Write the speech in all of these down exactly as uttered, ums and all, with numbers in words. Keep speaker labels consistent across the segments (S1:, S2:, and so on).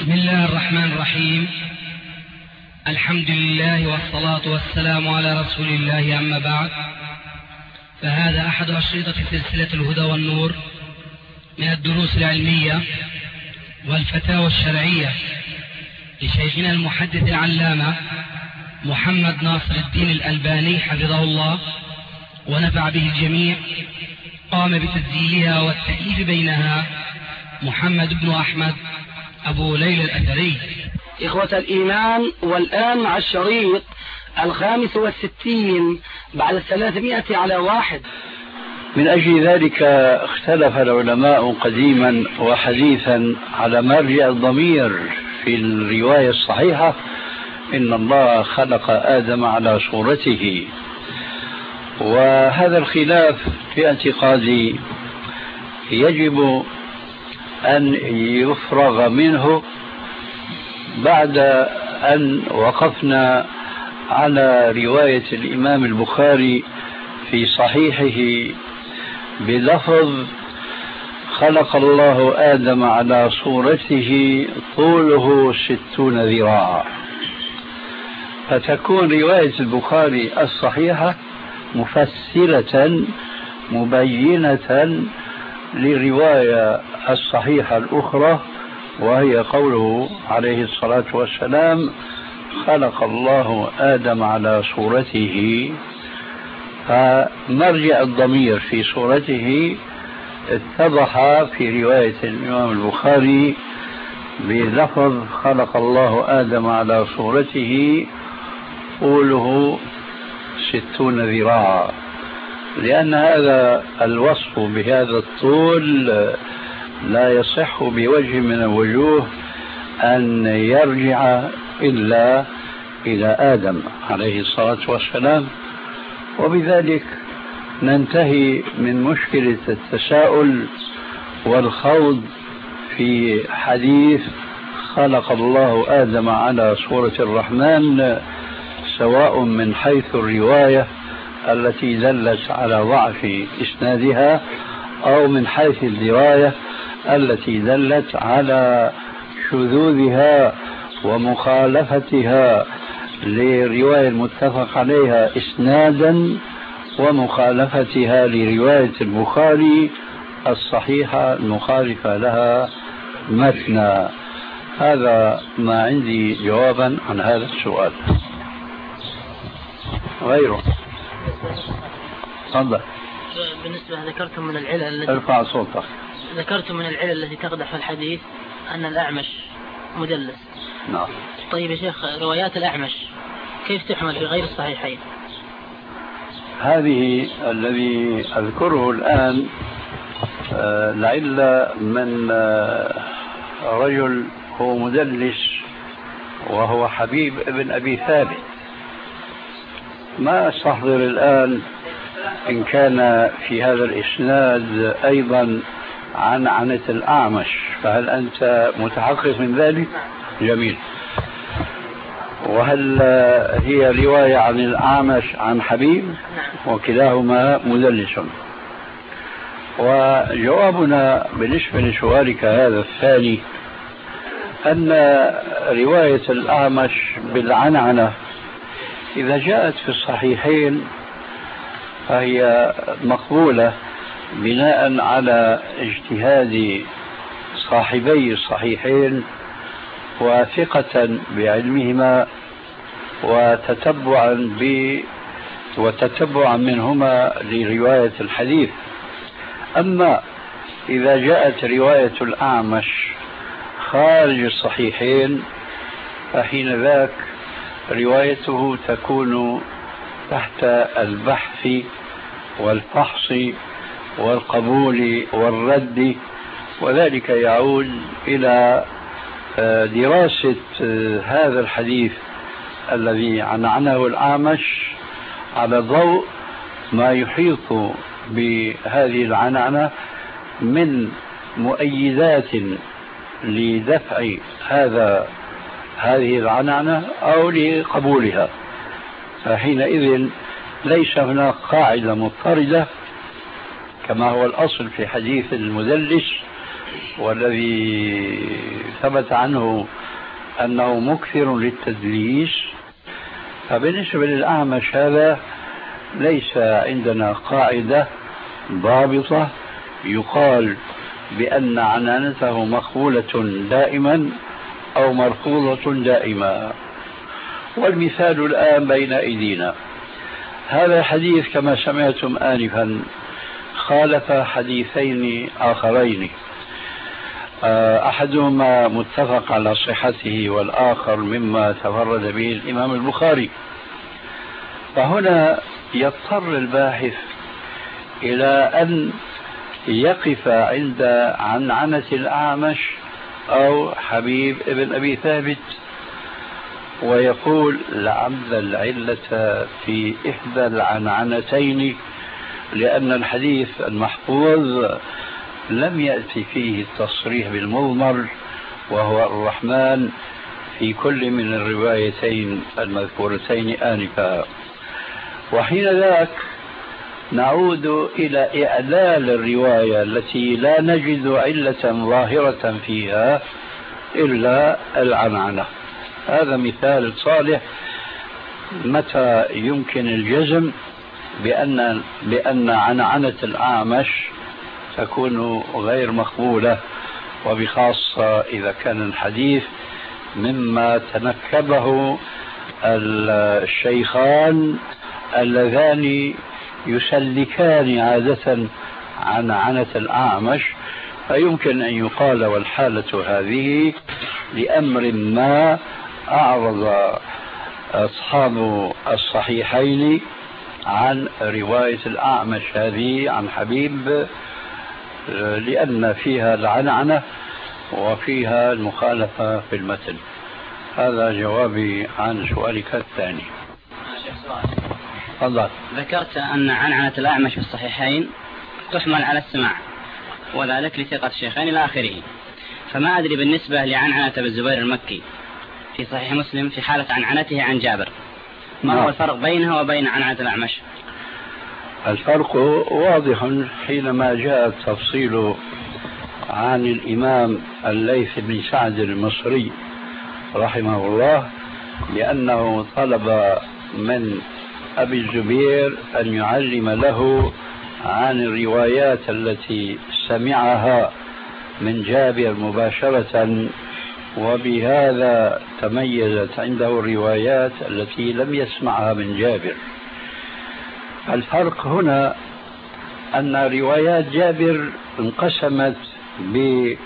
S1: بسم الله الرحمن الرحيم. الحمد لله والصلاة والسلام على رسول الله، أما بعد، فهذا أحد أشرطة سلسلة الهدى والنور من الدروس العلمية والفتاوى الشرعية لشيخنا المحدث العلامة محمد ناصر الدين الألباني حفظه الله ونفع به الجميع. قام بتسجيلها والتأليف بينها محمد بن أحمد أبو ليلى الأثري.
S2: إخوة الإيمان، والآن مع الشريط الخامس والستين بعد الثلاثمائة على واحد.
S3: من أجل ذلك اختلف العلماء قديما وحديثا على مرجع الضمير في الرواية الصحيحة إن الله خلق آدم على صورته، وهذا الخلاف في اعتقادي يجب أن يفرغ منه بعد أن وقفنا على رواية الإمام البخاري في صحيحه بلفظ خلق الله آدم على صورته طوله ستون ذراعا، فتكون رواية البخاري الصحيحة مفسرة مبينة للرواية الصحيحة الأخرى، وهي قوله عليه الصلاة والسلام خلق الله آدم على صورته. فمرجع الضمير في صورته اتضح في رواية الإمام البخاري بلفظ خلق الله آدم على صورته طوله ستون ذراعا، لأن هذا الوصف بهذا الطول لا يصح بوجه من الوجوه أن يرجع إلا إلى آدم عليه الصلاة والسلام. وبذلك ننتهي من مشكلة التساؤل والخوض في حديث خلق الله آدم على صورة الرحمن، سواء من حيث الرواية التي دلت على ضعف إسنادها أو من حيث الدراية التي دلت على شذوذها ومخالفتها لرواية المتفق عليها إسنادا ومخالفتها لرواية البخاري الصحيحة المخالفة لها متنا. هذا ما عندي جوابا عن هذا السؤال. غيره تفضل.
S4: بالنسبة ذكرتم من العلل التي
S3: ارفع صوتك.
S4: ذكرتم من العلل التي تقدح في الحديث أن الأعمش مدلس.
S3: نعم. طيب
S4: يا شيخ، روايات الأعمش كيف تحمل في غير الصحيحين؟
S3: هذه الذي أذكره الآن آه لعل من آه رجل هو مدلس وهو حبيب ابن أبي ثابت. ما أستحضر الآن إن كان في هذا الإسناد أيضا عن عنة الأعمش، فهل أنت متحقق من ذلك؟ جميل. وهل هي رواية عن الأعمش عن حبيب؟ وكلاهما مدلس. وجوابنا بالنسبة لسؤالك هذا الثاني أن رواية الأعمش بالعنعنة إذا جاءت في الصحيحين فهي مقبولة بناء على اجتهاد صاحبي الصحيحين وثقة بعلمهما وتتبعا ب وتتبعا منهما لرواية الحديث. أما إذا جاءت رواية الأعمش خارج الصحيحين فحين ذاك روايته تكون تحت البحث والفحص والقبول والرد، وذلك يعود إلى دراسة هذا الحديث الذي عنعنه الأعمش على ضوء ما يحيط بهذه العنعنة من مؤيدات لدفع هذا هذه العنعنة أو لقبولها. فحينئذ ليس هناك قاعدة مضطردة كما هو الأصل في حديث المدلس والذي ثبت عنه أنه مكثر للتدليس، فبالنسبة للأعمش هذا ليس عندنا قاعدة ضابطة يقال بأن عنانته مقبولة دائما أو مرفوضة دائما. والمثال الآن بين أيدينا، هذا الحديث كما سمعتم آنفا خالف حديثين آخرين، أحدهما متفق على صحته والآخر مما تفرد به الإمام البخاري. فهنا يضطر الباحث إلى أن يقف عند عنعنة الأعمش أو حبيب ابن أبي ثابت ويقول لعل العلة في إحدى العنعنتين، لأن الحديث المحفوظ لم يأتي فيه التصريح بالمضمر وهو الرحمن في كل من الروايتين المذكورتين آنفا. وحين ذاك نعود إلى إعلال الرواية التي لا نجد علة ظاهرة فيها إلا العنعنة. هذا مثال صالح متى يمكن الجزم بأن بأن عنعنة الأعمش تكون غير مقبولة، وبخاصة إذا كان الحديث مما تنكبه الشيخان اللذان يسلكان عادة عنعنة الأعمش، فيمكن أن يقال والحالة هذه لأمر ما أعرض أصحاب الصحيحين عن رواية الأعمش هذه عن حبيب، لأن فيها العنعنة وفيها المخالفة في المتن. هذا جوابي عن سؤالك الثاني.
S5: تفضل. ذكرت أن عنعنة الأعمش في الصحيحين تحمل على السماع، وذلك لثقة الشيخين إلى آخره، فما أدري بالنسبة لعنعنة بالزبير المكي في صحيح مسلم في حالة عنعنته عن جابر، ما هو الفرق بينها وبين عنعنة الأعمش؟
S3: الفرق واضح حينما جاء التفصيل عن الإمام الليث بن سعد المصري رحمه الله، لأنه طلب من أبي الزبير أن يعلم له عن الروايات التي سمعها من جابر مباشرة، وبهذا تميزت عنده الروايات التي لم يسمعها من جابر. الفرق هنا أن روايات جابر انقسمت بسؤال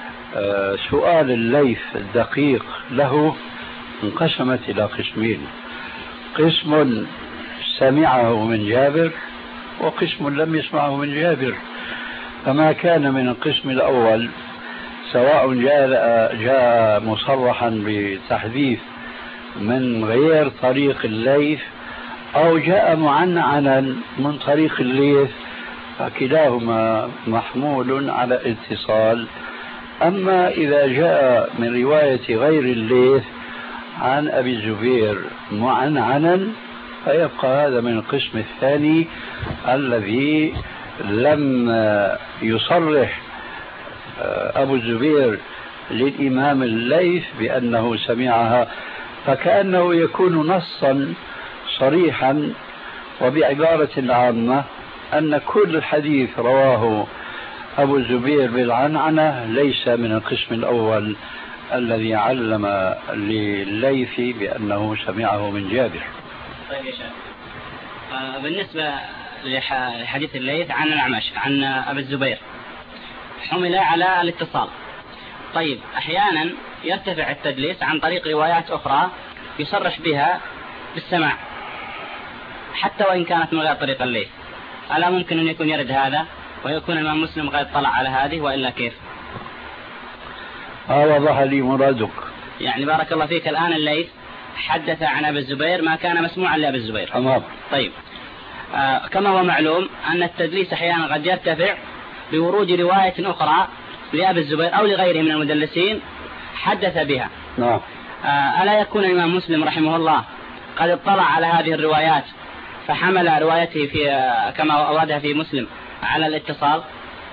S3: الليث الدقيق له، انقسمت إلى قسمين: قسم سمعه من جابر وقسم لم يسمعه من جابر. فما كان من القسم الأول سواء جاء, جاء مصرحا بتحديث من غير طريق الليث أو جاء معنعنا من طريق الليث، فكلاهما محمول على اتصال. أما إذا جاء من رواية غير الليث عن أبي الزبير معنعنا فيبقى هذا من القسم الثاني الذي لم يصرح أبو الزبير للإمام الليث بأنه سمعها، فكأنه يكون نصا صريحا. وبعبارة عامة أن كل حديث رواه أبو الزبير بالعنعنة ليس من القسم الأول الذي علم لليث بأنه سمعه من جابر.
S5: طيب يا شيخ، آه بالنسبة لحديث الليث عن الأعمش عن أبي الزبير حمل على الاتصال. طيب أحيانا يرتفع التدليس عن طريق روايات أخرى يصرح بها بالسماع حتى وإن كانت من غير طريق الليث، ألا ممكن أن يكون يرد هذا ويكون الإمام مسلم قد اطلع على هذه وإلا كيف؟
S3: آه وضح لي مرادك.
S5: يعني بارك الله فيك، الآن الليث حدث عن أبي الزبير ما كان مسموعا لأبي الزبير.
S3: تمام.
S5: طيب آه كما هو معلوم أن التدليس أحيانا قد يرتفع بورود رواية أخرى لأبي الزبير أو لغيره من المدلسين حدث بها.
S3: نعم.
S5: آه ألا يكون الإمام مسلم رحمه الله قد اطلع على هذه الروايات فحمل روايته في آه كما أوردها في مسلم على الاتصال؟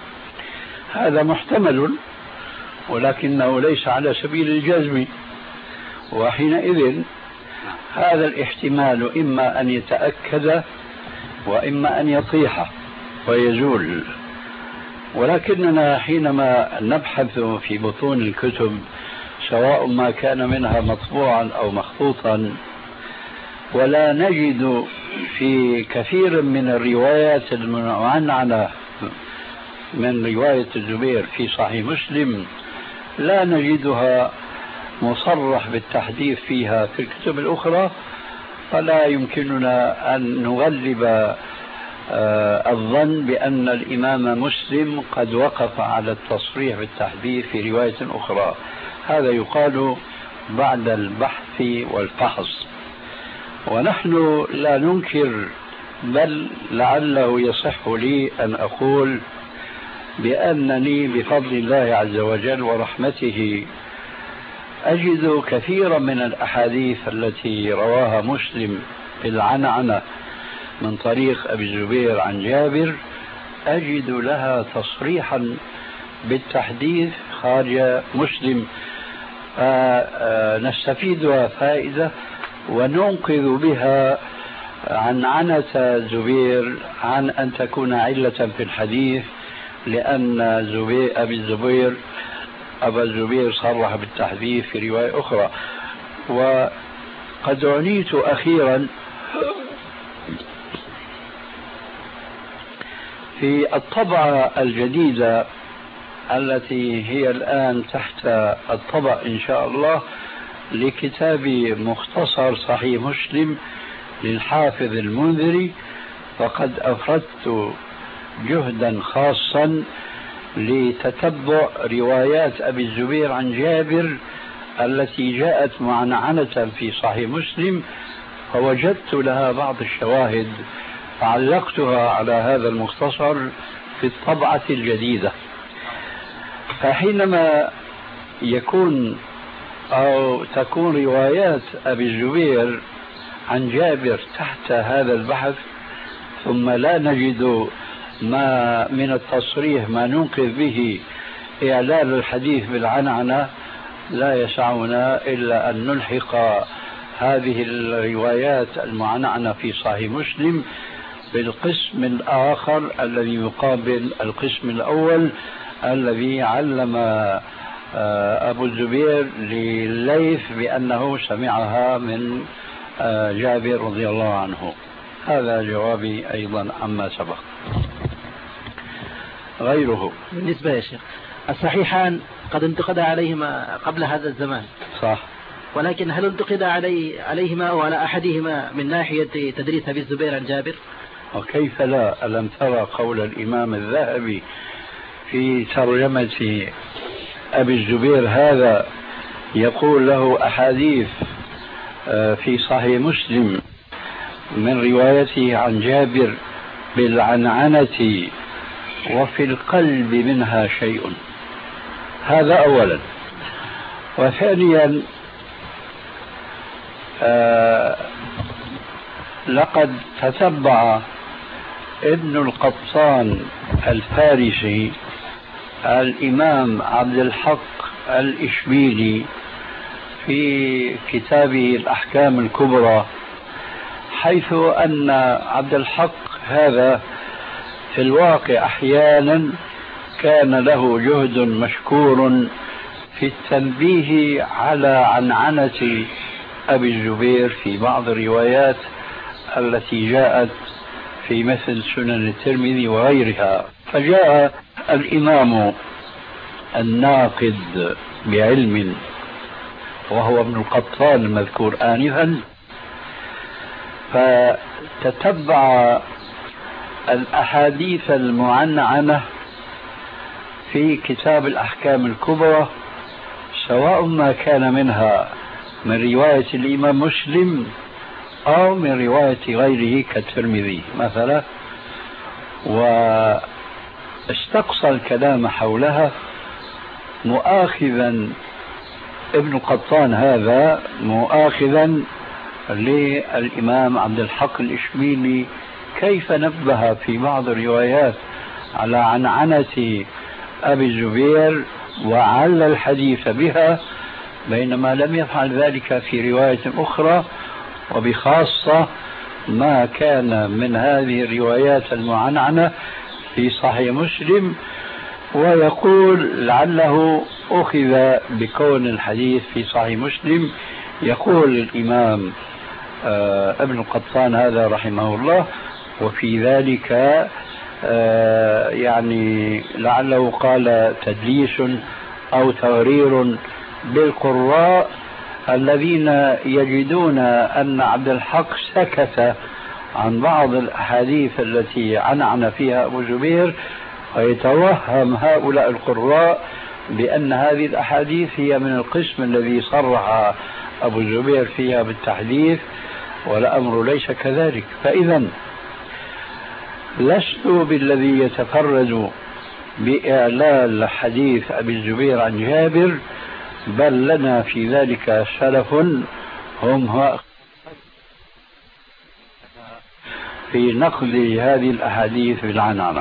S3: هذا محتمل ولكنه ليس على سبيل الجزم، وحينئذ هذا الاحتمال إما أن يتأكد وإما أن يطيح ويزول. ولكننا حينما نبحث في بطون الكتب سواء ما كان منها مطبوعا أو مخطوطا ولا نجد في كثير من الروايات المعنعنة من رواية الزبير في صحيح مسلم لا نجدها مصرح بالتحديث فيها في الكتب الأخرى، فلا يمكننا أن نغلب الظن بأن الإمام مسلم قد وقف على التصريح بالتحديث في رواية أخرى. هذا يقال بعد البحث والفحص، ونحن لا ننكر، بل لعله يصح لي أن أقول بأنني بفضل الله عز وجل ورحمته أجد كثيرا من الأحاديث التي رواها مسلم بالعنعنة من طريق أبي الزبير عن جابر أجد لها تصريحا بالتحديث خارج مسلم، نستفيدها فائدة وننقذ بها عن عنة زبير عن أن تكون علة في الحديث، لأن زبير أبي الزبير أبا الزبير صرح بالتحديث في رواية أخرى. وقد عنيت أخيرا في الطبعة الجديدة التي هي الآن تحت الطبع إن شاء الله لكتاب مختصر صحيح مسلم للحافظ المنذري، فقد أفردت جهدا خاصا لتتبع روايات أبي الزبير عن جابر التي جاءت معنعنة في صحيح مسلم، فوجدت لها بعض الشواهد فعلقتها على هذا المختصر في الطبعة الجديدة. فحينما يكون أو تكون روايات أبي الزبير عن جابر تحت هذا البحث ثم لا نجد ما من التصريح ما ننقذ به إعلان الحديث بالعنعنة، لا يسعنا إلا أن نلحق هذه الروايات المعنعنة في صحيح مسلم بالقسم الآخر الذي يقابل القسم الأول الذي علم أبو الزبير لليث بأنه سمعها من جابر رضي الله عنه. هذا جوابي أيضا عما سبق. غيره
S6: بالنسبة يا شيخ الصحيحان قد انتقد عليهما قبل هذا الزمان
S3: صح،
S6: ولكن هل انتقد علي عليهما أو على أحدهما من ناحية تدريس أبي الزبير عن جابر؟
S3: وكيف لا؟ ألم ترى قول الإمام الذهبي في ترجمة أبي الزبير هذا يقول له أحاديث في صحيح مسلم من روايته عن جابر بالعنعنة وفي القلب منها شيء. هذا أولا. وثانيا آه لقد تتبع ابن القطان الفارسي الإمام عبد الحق الإشبيلي في كتابه الأحكام الكبرى، حيث أن عبد الحق هذا في الواقع أحيانا كان له جهد مشكور في التنبيه على عنعنة أبي الزبير في بعض الروايات التي جاءت في مثل سنن الترمذي وغيرها. فجاء الإمام الناقد بعلم وهو ابن القطان المذكور آنفا، فتتبع الأحاديث المعنعنة في كتاب الأحكام الكبرى سواء ما كان منها من رواية الإمام مسلم أو من رواية غيره كالترمذي مثلا، واستقصى الكلام حولها مؤاخذا ابن قطان هذا مؤاخذا للإمام عبد الحق الإشبيلي كيف نبه في بعض الروايات على عنعنة أبي الزبير وعلى الحديث بها، بينما لم يفعل ذلك في رواية أخرى، وبخاصة ما كان من هذه الروايات المعنعنة في صحيح مسلم. ويقول لعله أخذ بكون الحديث في صحيح مسلم. يقول الإمام آه ابن القطان هذا رحمه الله: وفي ذلك آه يعني لعله قال تدليس أو تغرير بالقراء الذين يجدون أن عبد الحق سكت عن بعض الأحاديث التي عنعن فيها أبو زبير، ويتوهم هؤلاء القراء بأن هذه الأحاديث هي من القسم الذي صرح أبو زبير فيها بالتحديث، والأمر ليس كذلك. فإذا لست بالذي يتفرد بإعلال حديث أبي الزبير عن جابر، بل لنا في ذلك سلف هم في نقل هذه الأحاديث بالعنعنة.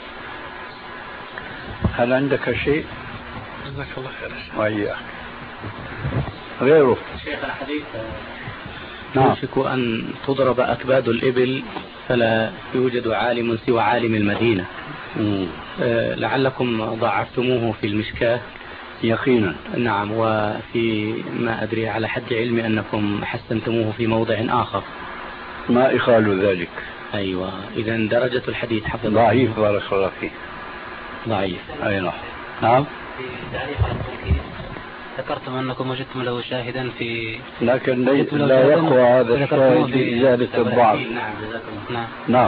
S3: هل عندك شيء؟
S7: جزاك الله خير.
S3: وإياك. غيره.
S6: شيخ الحديث
S3: نعم.
S6: يوشك أن تضرب أكباد الإبل فلا يوجد عالم سوى عالم المدينة. أه لعلكم ضعفتموه في المشكاة.
S3: يقينا.
S6: نعم. وفي ما أدري على حد علمي أنكم حسنتموه في موضع آخر.
S3: ما إخال ذلك.
S6: أيوة. إذا درجة الحديث حفظ
S3: ضعيف. بارك الله فيك.
S6: ضعيف.
S3: أي نعم. نعم.
S4: في تعريف التوكيد ذكرتم أنكم وجدتم له شاهدا في،
S3: لكن لا يقوى هذا الشاهد في إزالة الضعف.
S6: نعم.
S4: نعم.
S3: نعم.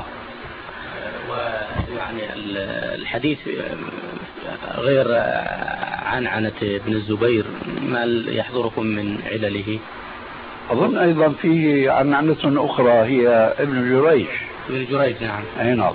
S6: ويعني الحديث غير عنعنة ابن الزبير ما يحضركم من علله؟
S3: أظن أيضا فيه عنعنة أخرى هي ابن جريج.
S6: ابن جريج. نعم.
S3: أي نعم.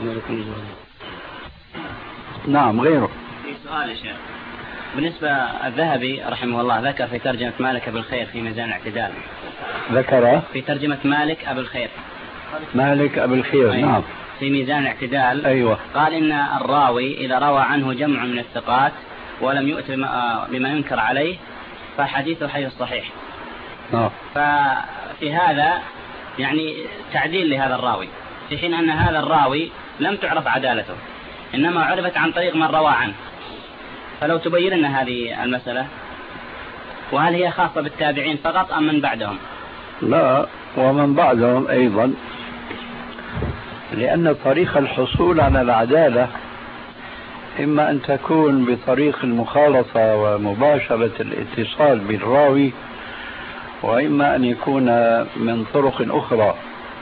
S3: نعم. غيره.
S5: في سؤال يا شيخ، بالنسبة الذهبي رحمه الله ذكر في ترجمة مالك أبو الخير في ميزان الاعتدال،
S3: ذكر
S5: في ترجمة مالك أبو الخير
S3: مالك أبو الخير.
S5: أيوة.
S3: نعم.
S5: في ميزان الاعتدال.
S3: أيوة.
S5: قال إن الراوي إذا روى عنه جمع من الثقات ولم يؤت بما ينكر عليه فحديثه حي الصحيح.
S3: نعم.
S5: ففي هذا يعني تعديل لهذا الراوي، في حين أن هذا الراوي لم تعرف عدالته، إنما عرفت عن طريق من روى عنه. فلو تبين لنا هذه المسألة، وهل هي خاصة بالتابعين فقط أم من بعدهم؟
S3: لا، ومن بعدهم أيضا، لأن طريق الحصول على العدالة إما أن تكون بطريق المخالطة ومباشرة الاتصال بالراوي، وإما أن يكون من طرق أخرى.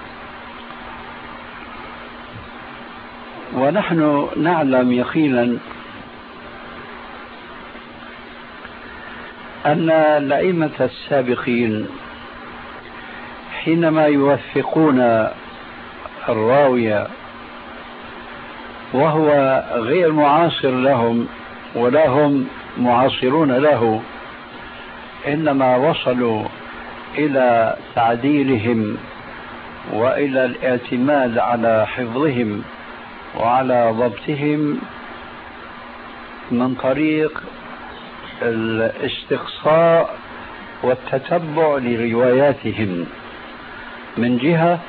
S3: ونحن نعلم يقينا أن الأئمة السابقين حينما يوثقون الراوي وهو غير معاصر لهم ولا هم معاصرون له، إنما وصلوا إلى تعديلهم وإلى الاعتماد على حفظهم وعلى ضبطهم من طريق الاستقصاء والتتبع لرواياتهم من جهة،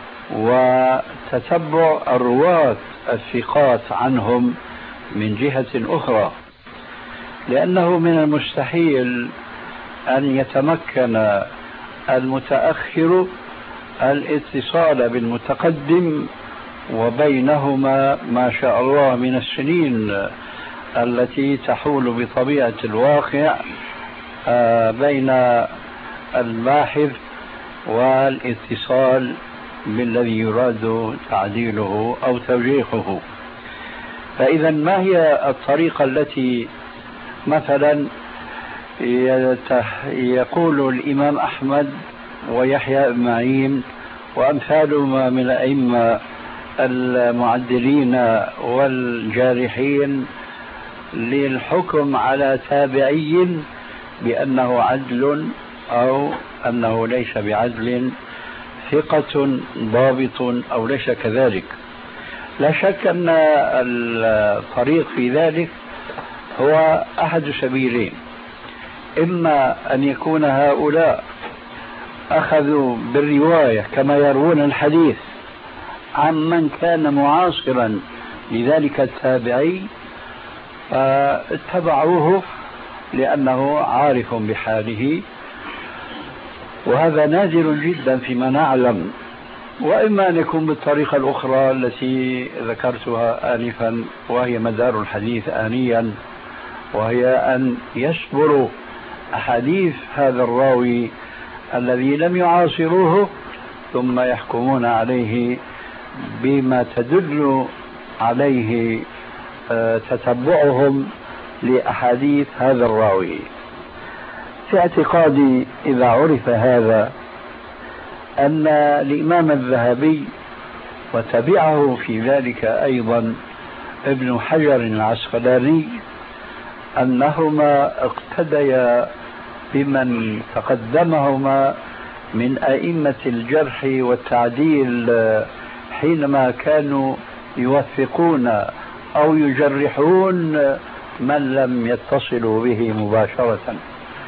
S3: وتتبع الرواة الثقات عنهم من جهة أخرى. لأنه من المستحيل أن يتمكن المتأخر الاتصال بالمتقدم وبينهما ما شاء الله من السنين التي تحول بطبيعة الواقع بين الباحث والاتصال بالذي يراد تعديله أو توجيهه. فإذا ما هي الطريقة التي مثلا يقول الإمام أحمد ويحيى بن معين وأمثالهما من الأئمة المعدلين والجارحين للحكم على تابعي بأنه عدل أو أنه ليس بعدل، ثقة ضابط أو ليس كذلك؟ لا شك أن الطريق في ذلك هو أحد سبيلين: إما أن يكون هؤلاء أخذوا بالرواية كما يروون الحديث عن من كان معاصرا لذلك التابعي فاتبعوه لأنه عارف بحاله، وهذا نادر جدا فيما نعلم. وإما أن يكون بالطريقة الأخرى التي ذكرتها آنفا وهي مدار الحديث آنيا، وهي أن يصبروا أحاديث هذا الراوي الذي لم يعاصروه ثم يحكمون عليه بما تدل عليه تتبعهم لأحاديث هذا الراوي. في اعتقادي إذا عرف هذا أن الإمام الذهبي وتبعه في ذلك أيضا ابن حجر العسقلاني أنهما اقتديا بمن تقدمهما من أئمة الجرح والتعديل حينما كانوا يوثقون أو يجرحون من لم يتصلوا به مباشرة،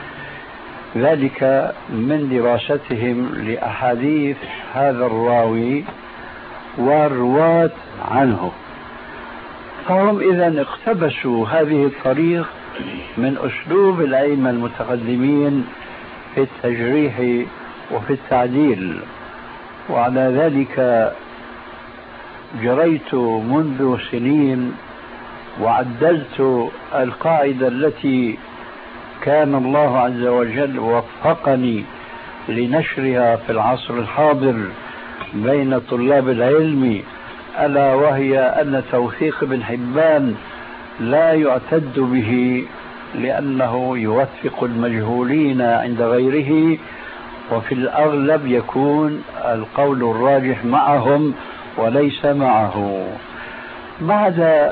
S3: ذلك من دراستهم لأحاديث هذا الراوي والرواة عنه. فهم إذن اقتبسوا هذه الطريق من أسلوب الأئمة المتقدمين في التجريح وفي التعديل، وعلى ذلك جريت منذ سنين وعدلت القاعدة التي كان الله عز وجل وفقني لنشرها في العصر الحاضر بين طلاب العلم، ألا وهي أن توثيق ابن حبان لا يعتد به لأنه يوثق المجهولين عند غيره، وفي الأغلب يكون القول الراجح معهم وليس معه. بعد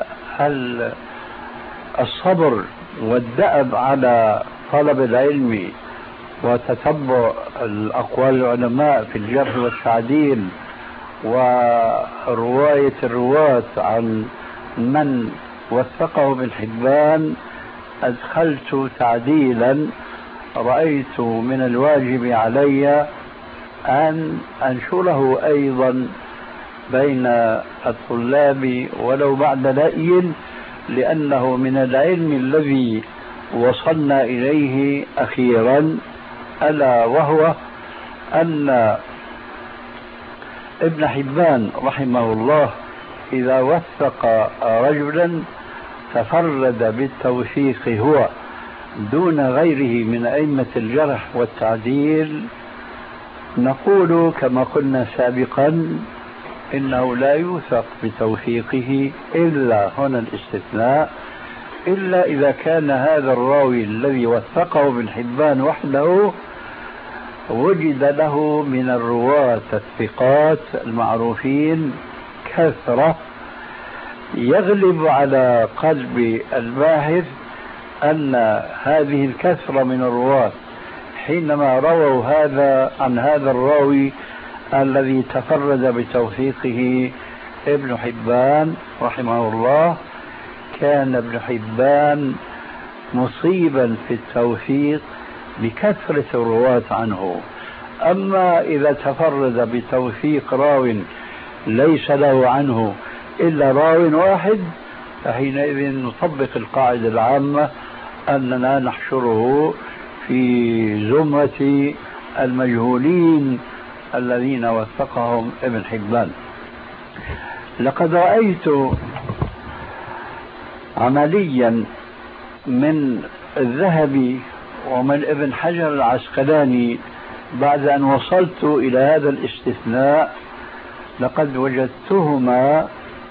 S3: الصبر والدأب على طلب العلم وتتبع الأقوال العلماء في الجرح والتعديل ورواية الرواة عن من وثقه ابن حبان، أدخلت تعديلا رأيت من الواجب علي أن أنشره أيضا بين الطلاب ولو بعد لأي، لأنه من العلم الذي وصلنا إليه أخيرا، ألا وهو أن ابن حبان رحمه الله إذا وثق رجلا تفرد بالتوثيق هو دون غيره من أئمة الجرح والتعديل، نقول كما قلنا سابقا إنه لا يوثق بتوثيقه إلا هنا الاستثناء، إلا إذا كان هذا الراوي الذي وثقه ابن حبان وحده وجد له من الرواة الثقات المعروفين كثرة يغلب على قلب الباحث أن هذه الكثرة من الرواة حينما رووا هذا عن هذا الراوي الذي تفرد بتوثيقه ابن حبان رحمه الله، كان ابن حبان مصيبا في التوثيق بكثرة الرواة عنه. أما إذا تفرد بتوثيق راو ليس له عنه إلا راو واحد فحينئذ نطبق القاعدة العامة أننا نحشره في زمرة المجهولين الذين وثقهم ابن حبان. لقد رأيت عمليا من الذهبي ومن ابن حجر العسقلاني بعد أن وصلت إلى هذا الاستثناء، لقد وجدتهما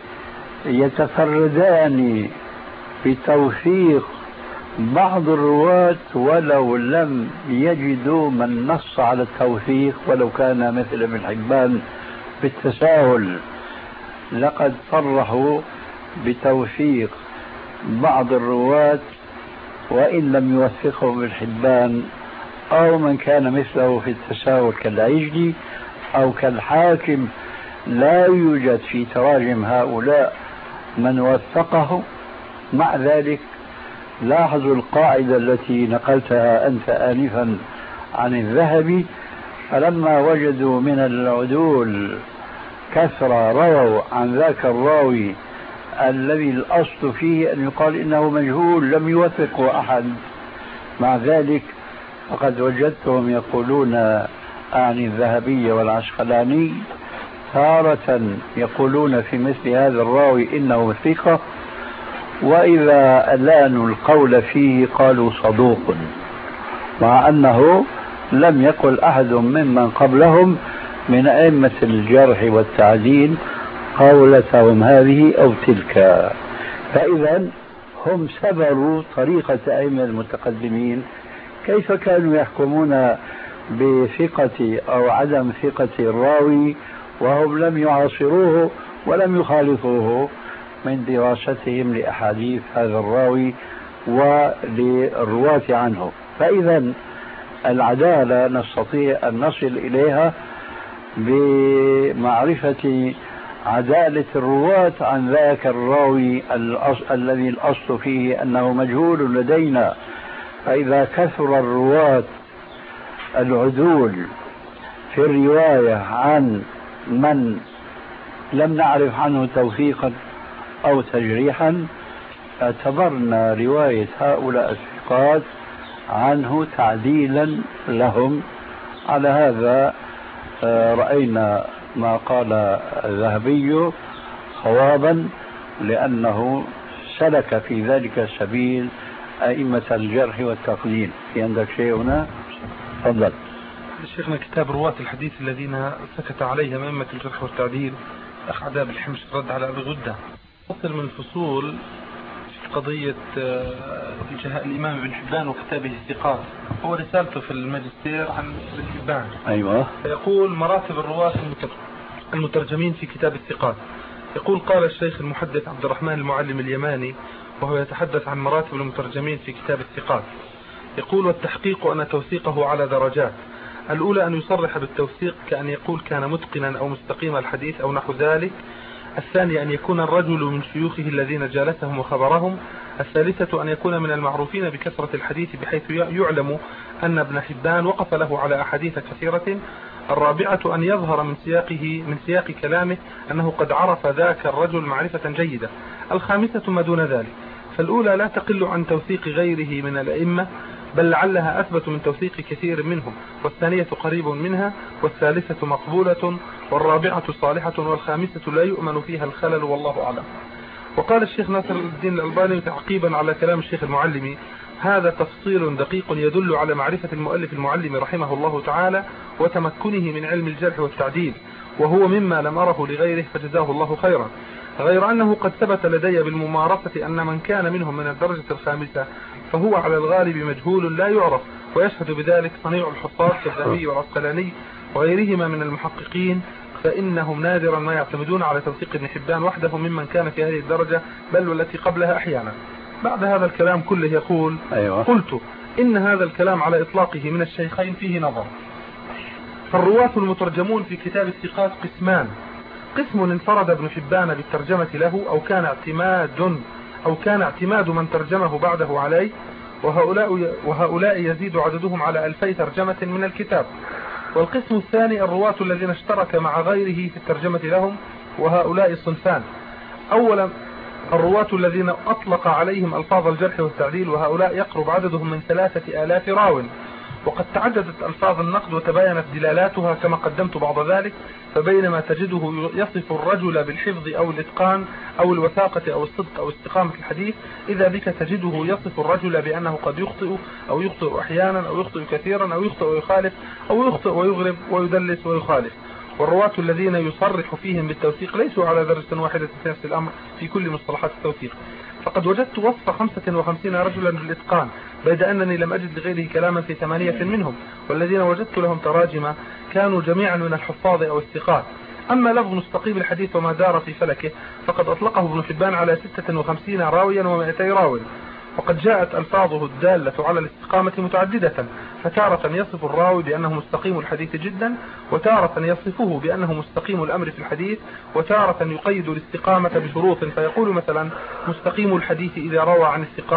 S3: يتفردان بتوثيق بعض الرواة ولو لم يجدوا من نص على التوثيق ولو كان مثل ابن حبان بالتساهل. لقد صرحوا بتوثيق بعض الرواة وإن لم يوثقهم ابن حبان أو من كان مثله في التساهل كالعجلي أو كالحاكم، لا يوجد في تراجم هؤلاء من وثقه. مع ذلك لاحظوا القاعدة التي نقلتها أنت آنفا عن الذهبي، فلما وجدوا من العدول كثرة رووا عن ذاك الراوي الذي الأصل فيه أن يقال إنه مجهول لم يوثقه أحد، مع ذلك فقد وجدتهم يقولون عن الذهبي والعسقلاني تارة يقولون في مثل هذا الراوي إنه ثقة، وإذا ألانوا القول فيه قالوا صدوق، مع أنه لم يقل أحد ممن قبلهم من أئمة الجرح والتعديل قولتهم هذه أو تلك. فإذا هم سبروا طريقة أئمة المتقدمين كيف كانوا يحكمون بثقة أو عدم ثقة الراوي وهم لم يعاصروه ولم يخالفوه من دراستهم لأحاديث هذا الراوي وللرواة عنه. فإذا العدالة نستطيع أن نصل إليها بمعرفة عدالة الرواة عن ذاك الراوي الذي الأصل فيه أنه مجهول لدينا. فإذا كثر الرواة العدول في الرواية عن من لم نعرف عنه توثيقا أو تجريحا اعتبرنا رواية هؤلاء الثقات عنه تعديلا لهم. على هذا رأينا ما قال الذهبي صوابا، لأنه سلك في ذلك السبيل أئمة الجرح والتقليد. في عندك شيء هنا؟ تفضل.
S7: شيخنا كتاب رواة الحديث الذين سكت عليهم أئمة الجرح والتعديل، أخ عذاب الحمش رد على أبي غدة. فصل من الفصول في قضية الإمام ابن حبان وكتابه الثقات، هو رسالته في الماجستير عن ابن حبان.
S3: أيوة.
S7: فيقول مراتب الرواة المترجمين في كتاب الثقات. يقول قال الشيخ المحدث عبد الرحمن المعلم اليماني وهو يتحدث عن مراتب المترجمين في كتاب الثقات، يقول والتحقيق أن توثيقه على درجات. الأولى أن يصرح بالتوثيق كأن يقول كان متقنا أو مستقيم الحديث أو نحو ذلك. الثاني أن يكون الرجل من شيوخه الذين جالسهم وخبرهم. الثالثة أن يكون من المعروفين بكثرة الحديث بحيث يعلم أن ابن حبان وقف له على أحاديث كثيرة. الرابعة أن يظهر من سياقه من سياق كلامه أنه قد عرف ذاك الرجل معرفة جيدة. الخامسة ما دون ذلك. فالأولى لا تقل عن توثيق غيره من الأئمة، بل لعلها أثبت من توثيق كثير منهم، والثانية قريب منها، والثالثة مقبولة، والرابعة صالحة، والخامسة لا يؤمن فيها الخلل والله أعلم. وقال الشيخ ناصر الدين الألباني تعقيبا على كلام الشيخ المعلمي: هذا تفصيل دقيق يدل على معرفة المؤلف المعلم رحمه الله تعالى وتمكنه من علم الجرح والتعديل، وهو مما لم أره لغيره فجزاه الله خيرا. غير أنه قد ثبت لدي بالممارسة أن من كان منهم من الدرجة الخامسة فهو على الغالب مجهول لا يعرف، ويشهد بذلك صنيع الحفاظ كالذهبي والعسقلاني وغيرهما من المحققين، فإنهم نادرا ما يعتمدون على توثيق ابن حبان وحده ممن كان في هذه الدرجة بل والتي قبلها أحيانا. بعد هذا الكلام كله يقول: أيوة. قلت إن هذا الكلام على إطلاقه من الشيخين فيه نظر. فالرواة المترجمون في كتاب الثقات قسمان: قسم انفرد ابن حبان بالترجمة له أو كان اعتماد أو كان اعتماد من ترجمه بعده عليه، وهؤلاء, وهؤلاء يزيد عددهم على ألفي ترجمة من الكتاب. والقسم الثاني الرواة الذين اشترك مع غيره في الترجمة لهم، وهؤلاء صنفان: أولا الرواة الذين أطلق عليهم ألفاظ الجرح والتعديل، وهؤلاء يقرب عددهم من ثلاثة آلاف راو، وقد تعددت ألفاظ النقد وتباينت دلالاتها كما قدمت بعض ذلك. فبينما تجده يصف الرجل بالحفظ أو الإتقان أو الوثاقة أو الصدق أو استقامة الحديث، إذا بك تجده يصف الرجل بأنه قد يخطئ أو يخطئ أحيانا أو يخطئ كثيرا أو يخطئ ويخالف أو يخطئ ويغرب ويدلس ويخالف. والرواة الذين يصرح فيهم بالتوثيق ليسوا على درجة واحدة في نفس الأمر في كل مصطلحات التوثيق. فقد وجدت وصف خمسة وخمسين رجلا بالإتقان، بيد أنني لم أجد لغيره كلاما في ثمانية منهم، والذين وجدت لهم تراجم كانوا جميعا من الحفاظ أو الثقات. أما لفظ مستقيم الحديث وما دار في فلكه فقد أطلقه ابن حبان على ستة وخمسين راويا ومائتي راو، وقد جاءت ألفاظه الدالة على الاستقامة متعددة، فتارة يصف الراوي بأنه مستقيم الحديث جدا، وتارة يصفه بأنه مستقيم الأمر في الحديث، وتارة يقيد الاستقامة بشروط، فيقول مثلا: مستقيم الحديث إذا روى عن الثقات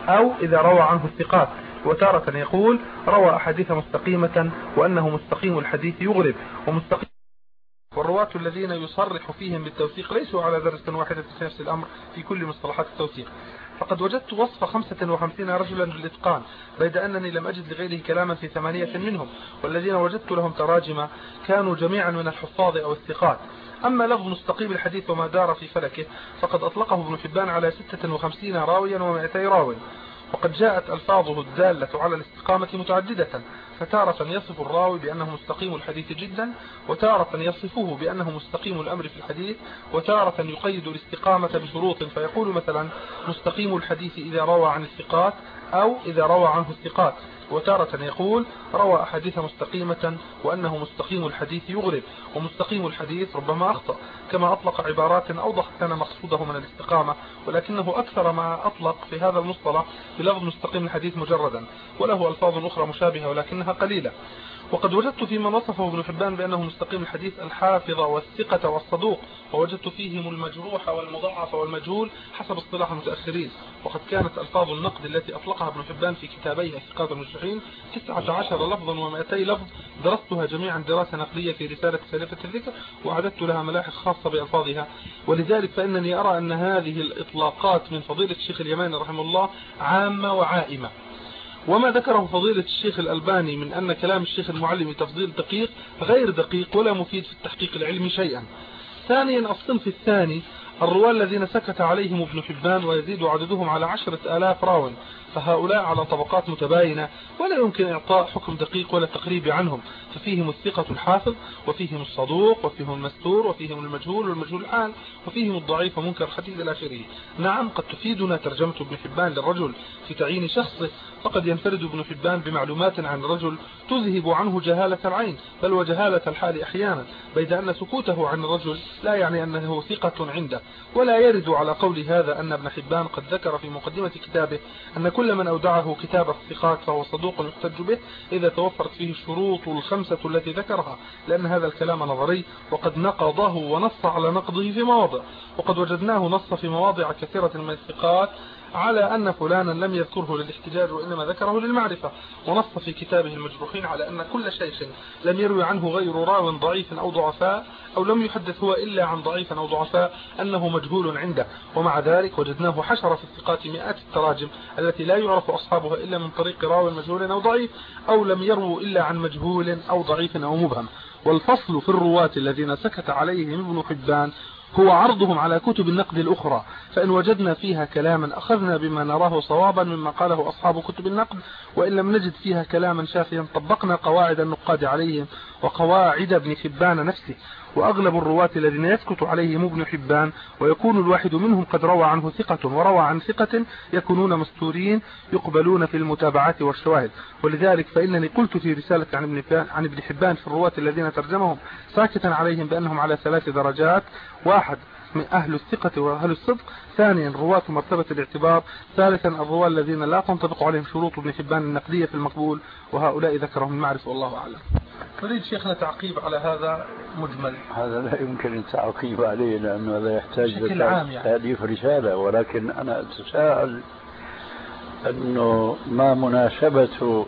S7: أو إذا روى عنه الثقات، وتارة يقول روى أحاديث مستقيمة وأنه مستقيم الحديث يغرب ومستقيم. والرواة الذين يصرح فيهم بالتوثيق ليسوا على درجة واحدة في نفس الأمر في كل مصطلحات التوثيق. فقد وجدت وصف خمسة وخمسين رجلا بالإتقان بيد أنني لم أجد لغيره كلاما في ثمانية منهم، والذين وجدت لهم تراجم كانوا جميعا من الحفاظ أو الثقات. أما لفظ مستقيم الحديث وما دار في فلكه فقد أطلقه ابن حبان على ستة وخمسين راويا ومئتي راو، وقد جاءت ألفاظه الدالة على الاستقامة متعددة، فتارة يصف الراوي بأنه مستقيم الحديث جدا، وتارة يصفه بأنه مستقيم الأمر في الحديث، وتارة يقيد الاستقامة بشروط فيقول مثلا مستقيم الحديث إذا روى عن الثقات أو إذا روى عنه الثقات، وتارة يقول روى أحاديث مستقيمة وأنه مستقيم الحديث يغرب، ومستقيم الحديث ربما أخطأ، كما أطلق عبارات أوضحت لنا مقصوده من الاستقامة، ولكنه أكثر ما أطلق في هذا المصطلح بلفظ مستقيم الحديث مجردا، وله ألفاظ أخرى مشابهة ولكنها قليلة. وقد وجدت في من وصفه ابن حبان بأنه مستقيم الحديث الحافظ والثقة والصدوق، ووجدت فيهم المجروح والمضاعف والمجهول حسب اصطلاح المتأخرين. وقد كانت ألفاظ النقد التي أطلقها ابن حبان في كتابيه ثقات المجروحين تسعة عشر لفظا ومئتي لفظ، درستها جميعا دراسة نقدية في رسالة سالفة الذكر، وأعددت لها ملاحظ خاصة بألفاظها. ولذلك فإنني أرى أن هذه الإطلاقات من فضيلة الشيخ اليماني رحمه الله عامة وعائمة. وما ذكره فضيلة الشيخ الألباني من أن كلام الشيخ المعلم تفضيل دقيق غير دقيق ولا مفيد في التحقيق العلمي شيئا. ثانيا الصنف الثاني الرواة الذين سكت عليهم ابن حبان ويزيد عددهم على عشرة آلاف راو، فهؤلاء على طبقات متباينة ولا يمكن إعطاء حكم دقيق ولا تقريب عنهم، ففيهم الثقة الحافظ وفيهم الصدوق وفيهم المستور وفيهم المجهول والمجهول الحال وفيهم الضعيف ومنكر الحديث إلى آخره. نعم قد تفيدنا ترجمة ابن حبان للرجل في تعيين شخصه، فقد ينفرد ابن حبان بمعلومات عن الرجل تذهب عنه جهالة العين بل وجهالة الحال أحيانا، بيد أن سكوته عن الرجل لا يعني أنه ثقة عنده. ولا يرد على قول هذا أن ابن حبان قد ذكر في مقدمة كتابه أن كل من أودعه كتاب الثقات فهو صدوق يحتج به إذا توفرت فيه الشروط الخمسة التي ذكرها، لأن هذا الكلام نظري وقد نقضه ونص على نقضه في مواضع، وقد وجدناه نص في مواضع كثيرة من الثقات على أن فلانا لم يذكره للاحتجاج وإنما ذكره للمعرفة، ونص في كتابه المجروحين على أن كل شيخ لم يروي عنه غير راو ضعيف أو ضعفاء أو لم يحدث هو إلا عن ضعيف أو ضعفاء أنه مجهول عنده. ومع ذلك وجدناه حشر في الثقات مئات التراجم التي لا يعرف أصحابها إلا من طريق راو مجهول أو ضعيف أو لم يروا إلا عن مجهول أو ضعيف أو مبهم. والفصل في الرواة الذين سكت عليهم ابن حبان هو عرضهم على كتب النقد الأخرى، فإن وجدنا فيها كلاما أخذنا بما نراه صوابا مما قاله أصحاب كتب النقد، وإن لم نجد فيها كلاما شافيا طبقنا قواعد النقاد عليهم وقواعد ابن حبان نفسه. وأغلب الرواة الذين يسكت عليهم ابن حبان ويكون الواحد منهم قد روى عنه ثقة وروى عن ثقة يكونون مستورين يقبلون في المتابعات والشواهد. ولذلك فإنني قلت في رسالة عن ابن عن ابن حبان في الرواة الذين ترجمهم ساكتا عليهم بأنهم على ثلاث درجات: واحد من أهل الثقة وأهل الصدق، ثانيا رواة مرتبة الاعتبار، ثالثا الرواة الذين لا تنطبق عليهم شروط ابن حبان النقدية في المقبول، وهؤلاء ذكرهم المعرفة والله أعلم. نريد شيخنا تعقيب على هذا مجمل.
S3: هذا لا يمكن التعقيب عليه لأنه هذا يحتاج
S7: يعني.
S3: تأليف رسالة، ولكن أنا أتساءل أنه ما مناسبة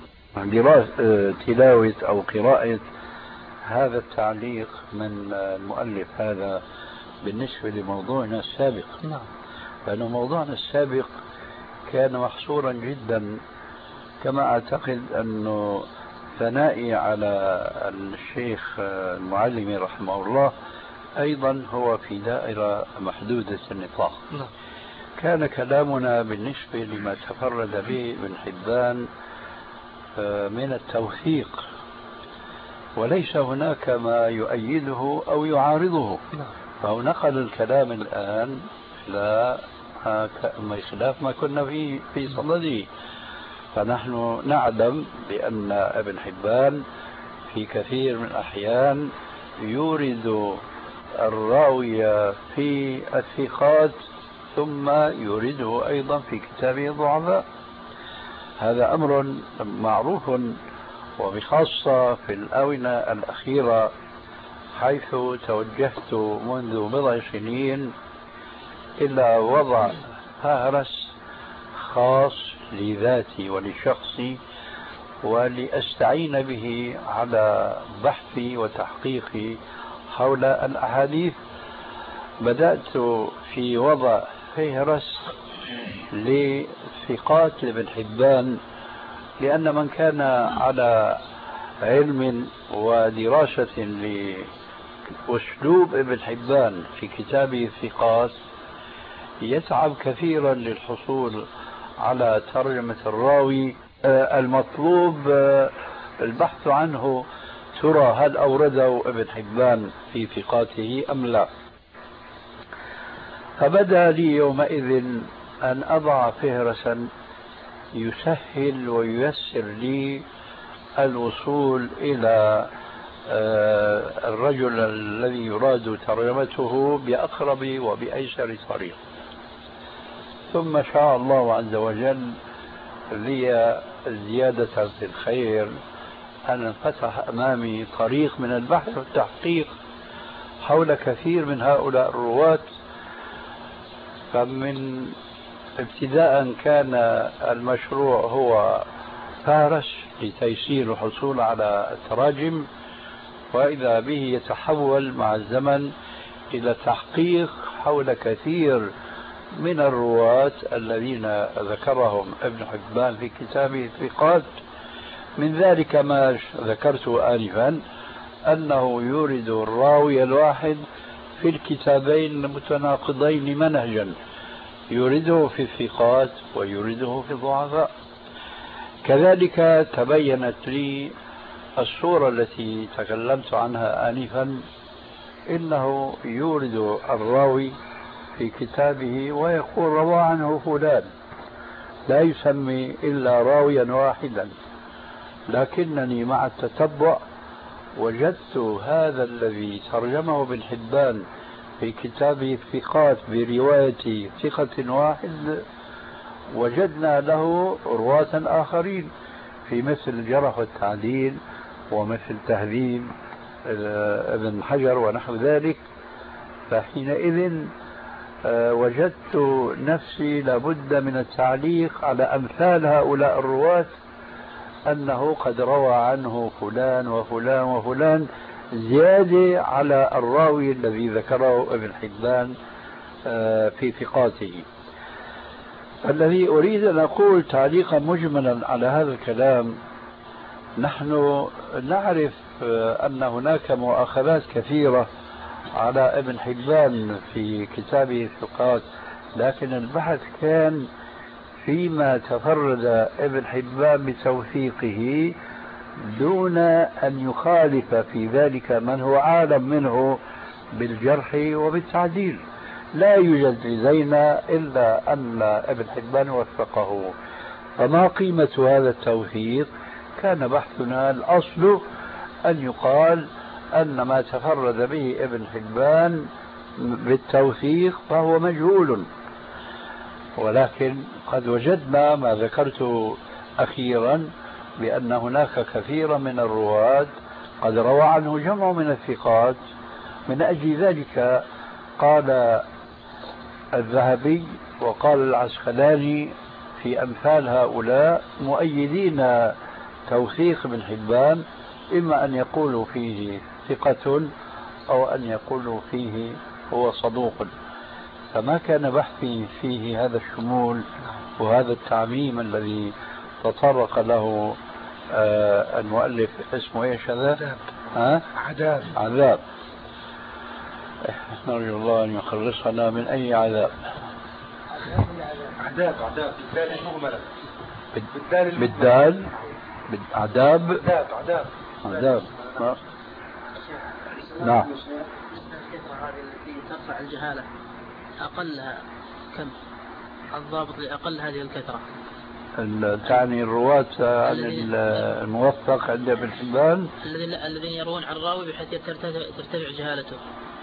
S3: تلاوة أو قراءة هذا التعليق من المؤلف هذا بالنسبة لموضوعنا السابق.
S7: نعم.
S3: لأن موضوعنا السابق كان محصورا جدا، كما أعتقد أنه ثنائي على الشيخ المعلم رحمه الله أيضا هو في دائرة محدودة النطاق.
S7: نعم.
S3: كان كلامنا بالنسبة لما تفرد به ابن حبان من التوثيق، وليس هناك ما يؤيده أو يعارضه.
S7: نعم.
S3: فهو نقل الكلام الآن لا خلاف ما كنا فيه في صدده. فنحن نعلم بأن ابن حبان في كثير من الأحيان يورد الراوي في الثقات ثم يورده أيضا في كتابه الضعفاء. هذا أمر معروف، وبخاصة في الآونة الأخيرة حيث توجهت منذ بضع سنين إلى وضع فهرس خاص لذاتي ولشخصي ولأستعين به على بحثي وتحقيقي حول الأحاديث، بدأت في وضع فهرس لثقات ابن حبان، لأن من كان على علم ودراسة لأسلوب ابن حبان في كتابه الثقات يتعب كثيرا للحصول على ترجمة الراوي المطلوب البحث عنه، ترى هل أورده ابن حبان في ثقاته أم لا. فبدأ لي يومئذ أن أضع فهرسا يسهل وييسر لي الوصول إلى الرجل الذي يراد ترجمته بأقرب وبأيسر طريق. ثم شاء الله عز وجل لي زيادة في الخير أن انفتح أمامي طريق من البحث والتحقيق حول كثير من هؤلاء الرواة. فمن ابتداء كان المشروع هو فارس لتيسير الحصول على التراجم، وإذا به يتحول مع الزمن إلى تحقيق حول كثير من الرواة الذين ذكرهم ابن حبان في كتابه الثقات. من ذلك ما ذكرته آنفا، أنه يورد الراوي الواحد في الكتابين المتناقضين منهجا، يورده في الثقات ويورده في الضعفاء. كذلك تبينت لي الصورة التي تكلمت عنها آنفا، إنه يورد الراوي في كتابه ويقول روى عنه فلان، لا يسمي إلا راويا واحدا، لكنني مع التتبع وجدت هذا الذي ترجمه ابن حبان في كتابه الثقات برواية ثقة واحد وجدنا له رواة آخرين في مثل الجرح والتعديل ومثل تهذيب ابن حجر ونحو ذلك. فحينئذ وجدت نفسي لابد من التعليق على أمثال هؤلاء الرواة، أنه قد روى عنه فلان وفلان وفلان زيادة على الراوي الذي ذكره ابن حبان في ثقاته. الذي أريد أن أقول تعليقا مجملا على هذا الكلام، نحن نعرف أن هناك مؤاخذات كثيرة على ابن حبان في كتابه الثقات، لكن البحث كان فيما تفرد ابن حبان بتوثيقه دون أن يخالف في ذلك من هو عالم منه بالجرح وبالتعديل. لا يوجد لدينا إلا أن ابن حبان وثقه، فما قيمة هذا التوثيق؟ كان بحثنا الأصل أن يقال أن ما تفرد به ابن حبان بالتوثيق فهو مجهول، ولكن قد وجدنا ما ذكرت أخيرا بأن هناك كثيرا من الرواة قد روى عنه جمع من الثقات. من أجل ذلك قال الذهبي وقال العسقلاني في أمثال هؤلاء مؤيدين توثيق ابن حبان، إما أن يقولوا فيه ثقة أو أن يقولوا فيه هو صدوق. فما كان بحثي فيه هذا الشمول وهذا التعميم الذي تطرق له آه المؤلف اسمه ايش هذا؟ ها؟ عذاب. عذاب. نرجو الله ان يخلصنا من اي عذاب.
S7: عذاب عذاب بالدال المهملة.
S3: بالدال عذاب.
S7: عذاب عذاب.
S3: عذاب. نعم.
S4: الكثرة هذه التي ترفع الجهالة أقلها كم؟ الضابط لأقل هذه الكثرة.
S3: تعني الرواة عن الموثق عند ابن حبان
S4: الذين يروون عن الراوي بحيث ترتفع جهالته.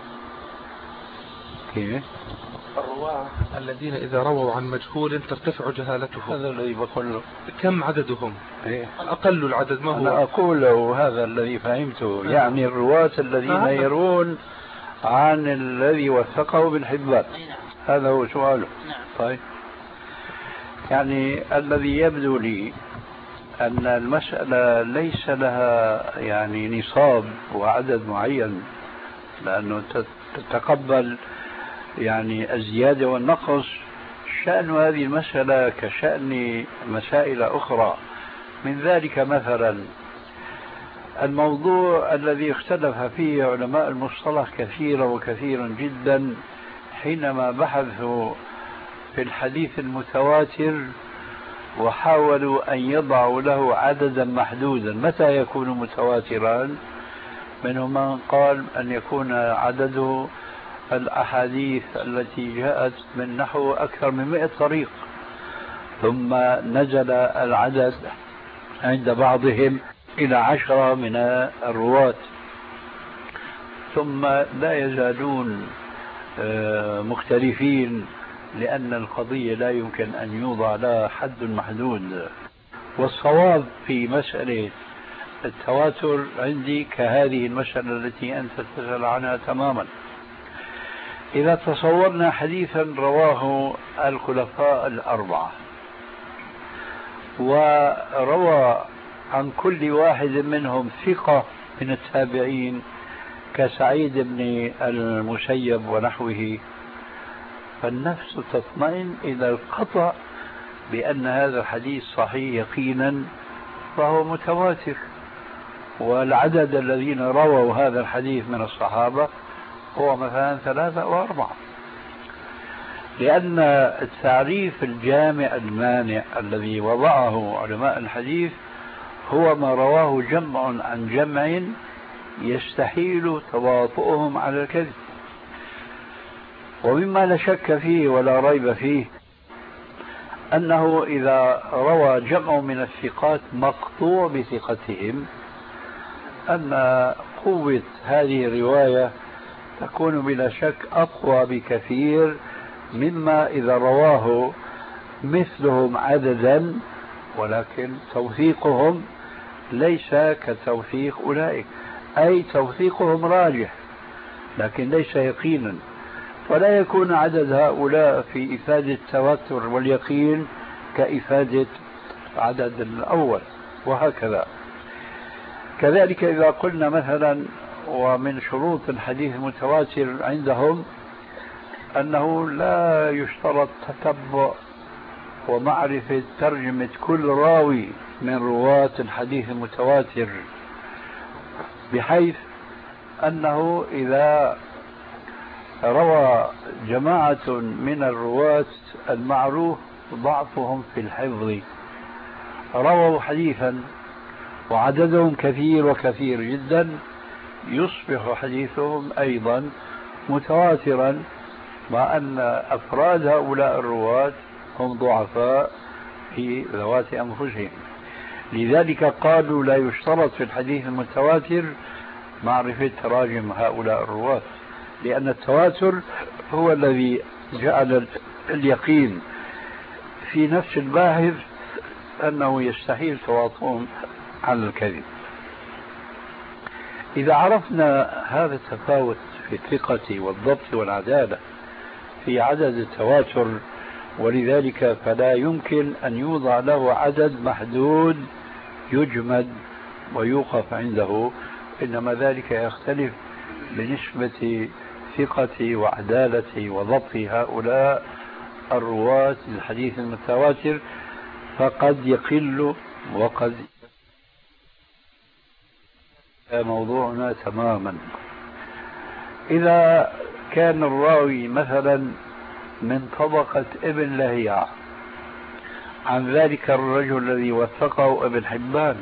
S3: كيف؟
S7: الرواة الذين إذا رووا عن مجهول ترتفع جهالتهم.
S3: هذا الذي بقول له.
S7: كم عددهم؟
S3: إيه؟
S7: أقل العدد ما هو؟
S3: أنا أقول له هذا الذي فهمته، يعني الرواة الذين يرون عن الذي وثقه ابن حبان. هذا هو سؤاله.
S4: نعم.
S3: طيب يعني الذي يبدو لي أن المسألة ليس لها يعني نصاب وعدد معين، لأنه تتقبل يعني الزيادة والنقص. شأن هذه المسألة كشأن مسائل أخرى، من ذلك مثلا الموضوع الذي اختلف فيه علماء المصطلح كثيرا وكثيرا جدا حينما بحثوا في الحديث المتواتر وحاولوا أن يضعوا له عددا محدودا. متى يكون متواترا؟ منهم من قال أن يكون عدده الأحاديث التي جاءت من نحو أكثر من مئة طريق، ثم نزل العدد عند بعضهم إلى عشرة من الرواة، ثم لا يزالون مختلفين، لأن القضية لا يمكن أن يوضع لها حد محدود. والصواب في مسألة التواتر عندي كهذه المسألة التي أنت تسأل عنها تماما. إذا تصورنا حديثا رواه الخلفاء الأربعة وروى عن كل واحد منهم ثقة من التابعين كسعيد بن المسيب ونحوه، فالنفس تطمئن إلى القطع بأن هذا الحديث صحيح يقينا فهو متواتر. والعدد الذين رووا هذا الحديث من الصحابة هو مثلا ثلاثة أو أربعة، لأن التعريف الجامع المانع الذي وضعه علماء الحديث هو ما رواه جمع عن جمع يستحيل تواطؤهم على الكذب. ومما لا شك فيه ولا ريب فيه أنه إذا روى جمع من الثقات مقطوع بثقتهم أن قوة هذه الرواية تكون بلا شك أقوى بكثير مما إذا رواه مثلهم عددا، ولكن توثيقهم ليس كتوثيق أولئك، أي توثيقهم راجح لكن ليس يقينا، فلا يكون عدد هؤلاء في إفادة التواتر واليقين كإفادة عدد الأول، وهكذا. كذلك إذا قلنا مثلا ومن شروط الحديث المتواتر عندهم أنه لا يشترط تتبع ومعرفة ترجمة كل راوي من رواة الحديث المتواتر، بحيث أنه إذا روى جماعة من الرواة المعروف ضعفهم في الحفظ رووا حديثا وعددهم كثير وكثير جدا، يصبح حديثهم أيضا متواترا، مع أن أفراد هؤلاء الرواة هم ضعفاء في ذوات أنفسهم. لذلك قالوا لا يشترط في الحديث المتواتر معرفة تراجم هؤلاء الرواة، لأن التواتر هو الذي جعل اليقين في نفس الباحث أنه يستحيل تواطؤهم على الكذب. إذا عرفنا هذا التفاوت في الثقة والضبط والعدالة في عدد التواتر، ولذلك فلا يمكن أن يوضع له عدد محدود يجمد ويوقف عنده، إنما ذلك يختلف بنسبة ثقة وعدالة وضبط هؤلاء الرواة الحديث المتواتر، فقد يقل وقد موضوعنا تماما. إذا كان الراوي مثلا من طبقة ابن لهيعة عن ذلك الرجل الذي وثقه ابن حبان،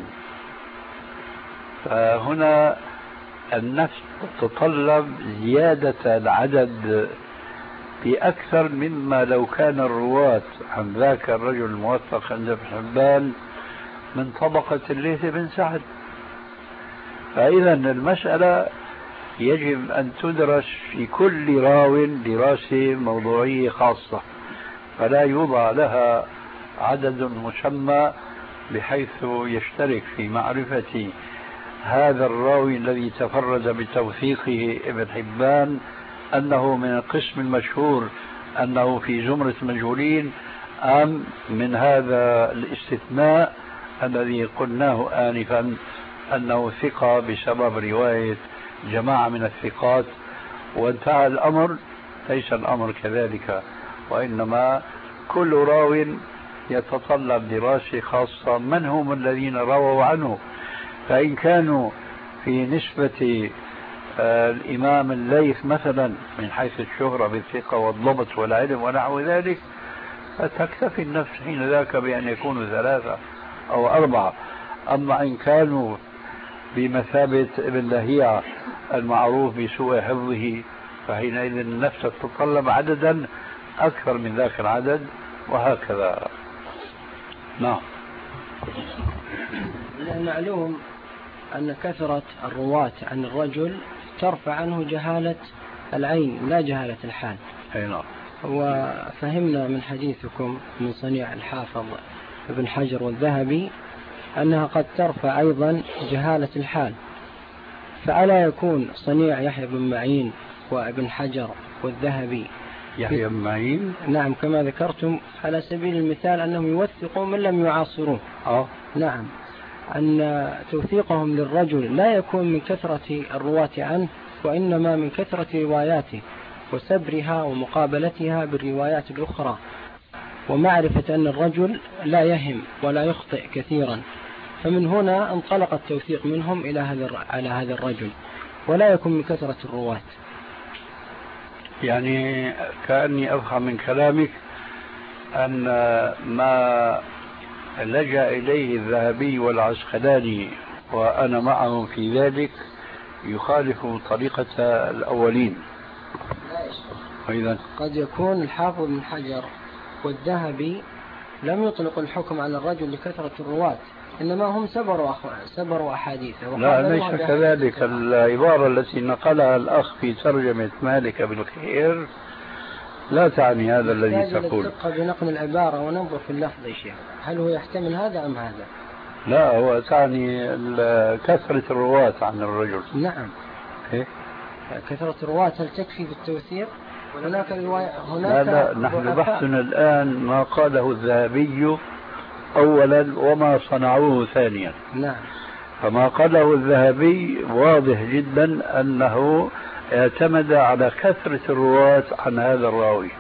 S3: فهنا النفس تتطلب زيادة العدد بأكثر مما لو كان الرواة عن ذاك الرجل الموثق عند ابن حبان من طبقة الليث بن سعد. فإذا المسألة يجب أن تدرس في كل راو دراسة موضوعية خاصة، فلا يوضع لها عدد مسمى بحيث يشترك في معرفة هذا الراوي الذي تفرد بتوثيقه ابن حبان أنه من القسم المشهور أنه في زمرة مجهولين، أم من هذا الاستثناء الذي قلناه آنفا أنه ثقة بسبب رواية جماعة من الثقات وانتهى الأمر؟ ليس الأمر كذلك، وإنما كل راو يتطلب دراسة خاصة من هم الذين رووا عنه. فإن كانوا في نسبة آه الإمام الليث مثلا من حيث الشهرة بالثقة والضبط والعلم ونحو ذلك، فتكتفي النفس حين ذاك بأن يكونوا ثلاثة أو أربعة. أما إن كانوا بمثابة ابن لهيعة المعروف بسوء حفظه، فحينئذ النفس تتطلب عددا أكثر من ذاك العدد، وهكذا. نعم.
S8: معلوم أن كثرة الرواة عن الرجل ترفع عنه جهالة العين لا جهالة الحال.
S3: أي نعم.
S8: وفهمنا من حديثكم من صنيع الحافظ ابن حجر والذهبي أنها قد ترفع أيضا جهالة الحال، فألا يكون صنيع يحيى بن معين وابن حجر والذهبي
S3: يحيى بن معين؟
S8: نعم كما ذكرتم على سبيل المثال أنهم يوثقوا من لم يعاصروه.
S3: أه.
S8: نعم، أن توثيقهم للرجل لا يكون من كثرة الرواة عنه، وإنما من كثرة رواياته وسبرها ومقابلتها بالروايات الأخرى، ومعرفة أن الرجل لا يهم ولا يخطئ كثيرا، فمن هنا انطلق التوثيق منهم إلى هذا على هذا الرجل، ولا يكون من كثرة الرواة.
S3: يعني كأني أفهم من كلامك أن ما لجأ إليه الذهبي والعسقلاني وأنا معهم في ذلك يخالف طريقة الأولين.
S8: وإذا قد يكون الحافظ بن حجر والذهبي لم يطلق الحكم على الرجل لكثرة الرواة، إنما هم سبروا سبروا أحاديثه.
S3: لا ليس كذلك. العبارة التي نقلها الأخ في ترجمة مالك بن الخير لا تعني هذا الذي تقول.
S8: نتفق بنقل العبارة وننظر في اللفظ يا شيخ، هل هو يحتمل هذا أم هذا؟
S3: لا، هو تعني كثرة الرواة عن الرجل.
S8: نعم. إيه؟ كثرة الرواة هل تكفي بالتوثيق؟ هناك رواية هناك.
S3: لا لا، نحن بحثنا الآن ما قاله الذهبي أولا وما صنعوه ثانيا.
S8: نعم.
S3: فما قاله الذهبي واضح جدا أنه اعتمد على كثرة الرواة عن هذا الراوي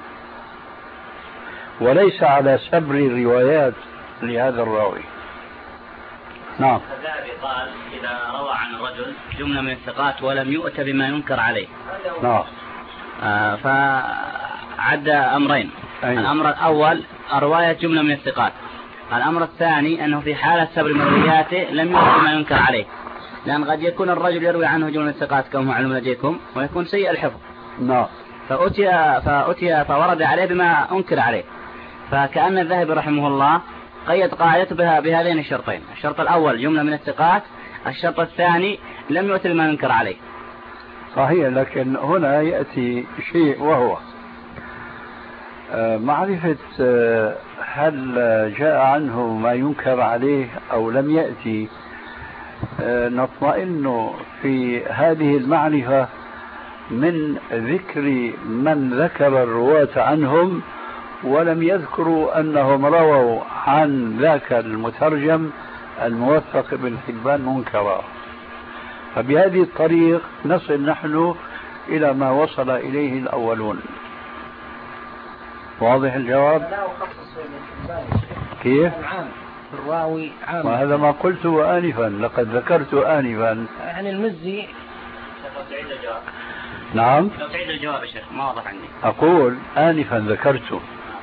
S3: وليس على سبر الروايات لهذا الراوي. نعم.
S5: الذهبي قال إذا روى عن الرجل جملة من الثقات ولم يؤت بما ينكر عليه.
S3: نعم.
S5: آه فعد أمرين.
S3: أيوه.
S5: الأمر الأول رواية جملة من الثقات. الأمر الثاني أنه في حالة سبر مروياته لم يؤت بما ينكر عليه، لأن قد يكون الرجل يروي عنه جملة الثقات كما معلوم لديكم ويكون سيء الحفظ.
S3: نعم.
S5: فأتي فأتي فورد عليه بما أنكر عليه، فكأن الذهبي رحمه الله قيد قاعدته بها بهذين الشرطين. الشرط الأول جملة من الثقات، الشرط الثاني لم يؤت بما ينكر عليه.
S3: صحيح، لكن هنا يأتي شيء وهو معرفة هل جاء عنه ما ينكر عليه أو لم يأتي. نطمئن في هذه المعرفة من ذكر من ذكر الرواة عنهم ولم يذكروا أنهم رووا عن ذاك المترجم الموثق ابن حبان منكرا. فبهذه الطريق نصل نحن إلى ما وصل إليه الأولون. واضح الجواب؟ كيف؟
S8: الراوي عام.
S3: وهذا ما قلته آنفا، لقد ذكرت آنفا.
S8: يعني المزي.
S3: نعم.
S5: لو تعيد الجواب يا شيخ ما واضح عندي.
S3: أقول آنفا ذكرت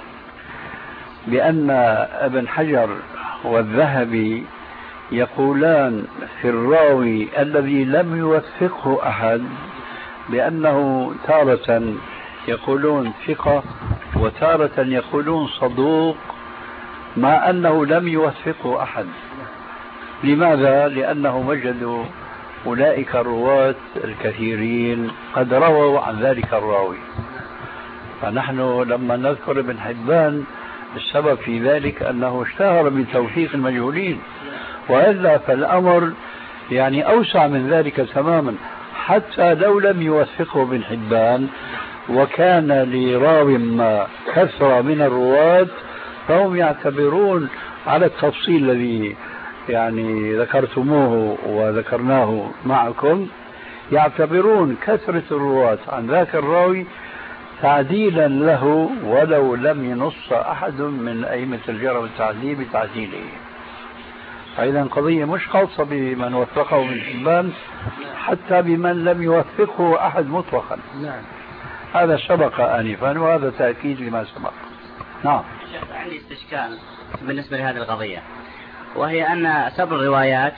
S3: بأن ابن حجر والذهبي يقولان في الراوي الذي لم يوثقه أحد بأنه تارة يقولون ثقة وتارة يقولون صدوق، مع أنه لم يوثقه أحد. لماذا؟ لأنه وجدوا أولئك الرواة الكثيرين قد رووا عن ذلك الراوي. فنحن لما نذكر ابن حبان السبب في ذلك أنه اشتهر بتوثيق المجهولين، وإلا فالأمر يعني أوسع من ذلك تماما. حتى لو لم يوثقه ابن حبان وكان لراو ما كثرة من الرواة فهم يعتبرون على التفصيل الذي يعني ذكرتموه وذكرناه معكم، يعتبرون كثرة الرواة عن ذاك الراوي تعديلا له ولو لم ينص أحد من أئمة الجرح والتعديل بتعديله. فإذا قضية مش خاصة بمن وثقه من حبان، حتى بمن لم يوثقه أحد مطلقا.
S8: نعم.
S3: هذا سبق آنفا وهذا تأكيد لما سبق. نعم.
S5: عندي استشكال بالنسبة لهذه القضية، وهي أن سبر الروايات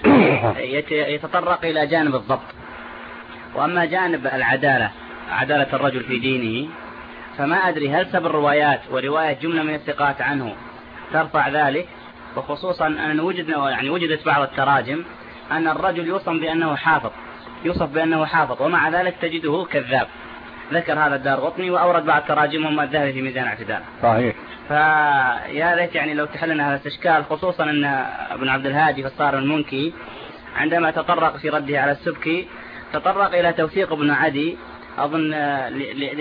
S5: يتطرق إلى جانب الضبط، وأما جانب العدالة، عدالة الرجل في دينه، فما أدري هل سبر الروايات ورواية جملة من الثقات عنه ترفع ذلك، وخصوصا أن وجدنا يعني وجدت بعض التراجم أن الرجل يوصف بأنه حافظ يوصف بأنه حافظ ومع ذلك تجده كذاب. ذكر هذا الدارقطني وأورد بعض تراجمهم الذهبي في ميزان الاعتدال.
S3: صحيح.
S5: فيا ليت يعني لو تحلنا هذا الاستشكال، خصوصا أن ابن عبد الهادي في الصارم المنكي عندما تطرق في رده على السبكي تطرق إلى توثيق ابن عدي، أظن ل... ل... ل...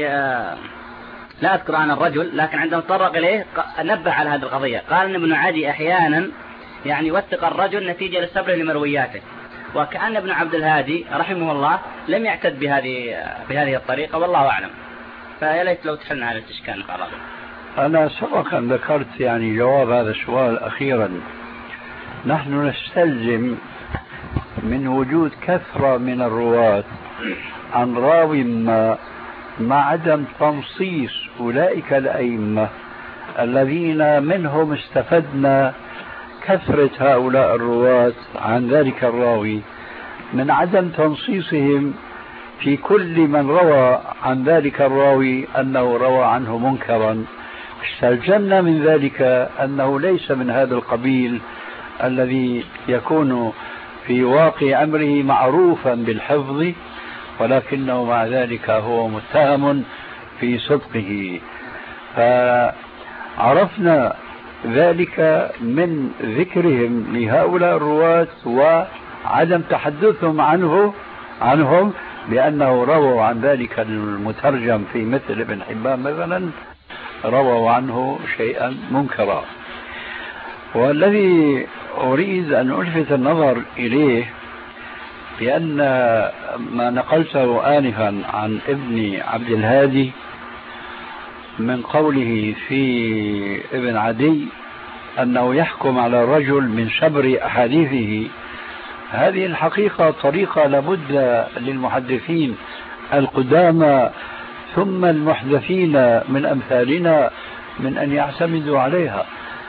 S5: لا أذكر عن الرجل، لكن عندما تطرق إليه نبه على هذه القضية، قال أن ابن عدي أحيانا يعني وثق الرجل نتيجة للصبر لمروياته، وكأن ابن عبد الهادي رحمه الله لم يعتد بهذه بهذه الطريقة، والله أعلم. فيا ليت لو تحلنا على الاستشكال.
S3: أنا سبقا ذكرت يعني جواب هذا السؤال أخيرا. نحن نستلزم من وجود كثرة من الرواة عن راو ما مع عدم تنصيص أولئك الأئمة الذين منهم استفدنا كثرة هؤلاء الرواة عن ذلك الراوي، من عدم تنصيصهم في كل من روى عن ذلك الراوي أنه روى عنه منكرا، استلزمنا من ذلك أنه ليس من هذا القبيل الذي يكون في واقع أمره معروفا بالحفظ، ولكنه مع ذلك هو متهم في صدقه. فعرفنا ذلك من ذكرهم لهؤلاء الرواة وعدم تحدثهم عنه عنهم بأنه رووا عن ذلك المترجم في مثل ابن حبان مثلا رووا عنه شيئا منكرا. والذي أريد أن ألفت النظر إليه بأن ما نقلته آنفا عن ابن عبد الهادي من قوله في ابن عدي أنه يحكم على الرجل من شبر أحاديثه، هذه الحقيقة طريقة لابد للمحدثين القدامى ثم المحدثين من أمثالنا من أن يعتمدوا عليها،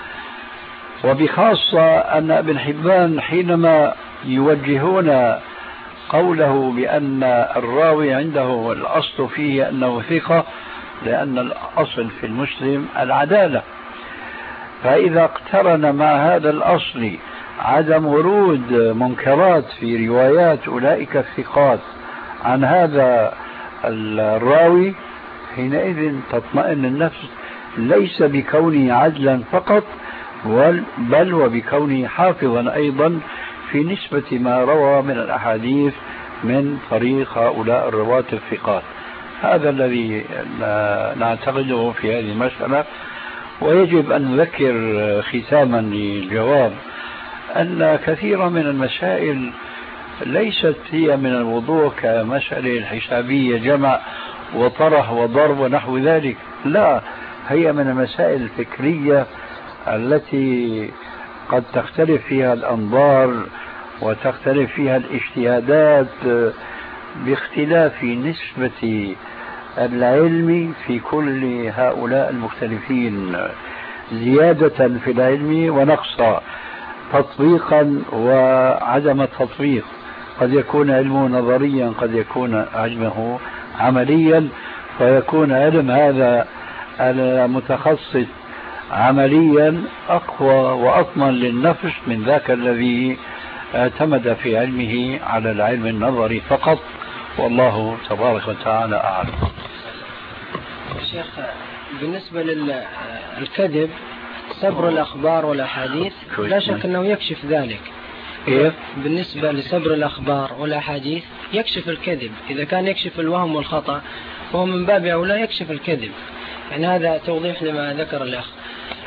S3: وبخاصة أن ابن حبان حينما يوجهون قوله بأن الراوي عنده الأصل فيه أنه ثقة، لأن الأصل في المسلم العدالة، فإذا اقترن مع هذا الأصل عدم ورود منكرات في روايات أولئك الثقات عن هذا الراوي، حينئذ تطمئن النفس ليس بكونه عدلا فقط بل وبكونه حافظا أيضا في نسبة ما روى من الأحاديث من طريق هؤلاء الرواة الثقات. هذا الذي نعتقده في هذه المسألة. ويجب أن نذكر ختاما للجواب أن كثيرا من المسائل ليست هي من الوضوح كمسألة الحسابية جمع وطرح وضرب ونحو ذلك، لا، هي من المسائل الفكرية التي قد تختلف فيها الأنظار وتختلف فيها الاجتهادات باختلاف نسبة العلم في كل هؤلاء المختلفين، زيادة في العلم ونقصا، تطبيقا وعدم التطبيق، قد يكون علمه نظريا قد يكون علمه عمليا، فيكون علم هذا المتخصص عمليا أقوى وأطمن للنفس من ذاك الذي اعتمد في علمه على العلم النظري فقط، والله تبارك وتعالى أعلم.
S8: شيخ، بالنسبة للكذب سبر الأخبار والأحاديث لا شك أنه يكشف ذلك.
S3: إيه؟
S8: بالنسبة لسبر الأخبار والأحاديث يكشف الكذب، إذا كان يكشف الوهم والخطأ فهو من باب أولى يكشف الكذب، يعني هذا توضيح لما ذكر الأخ.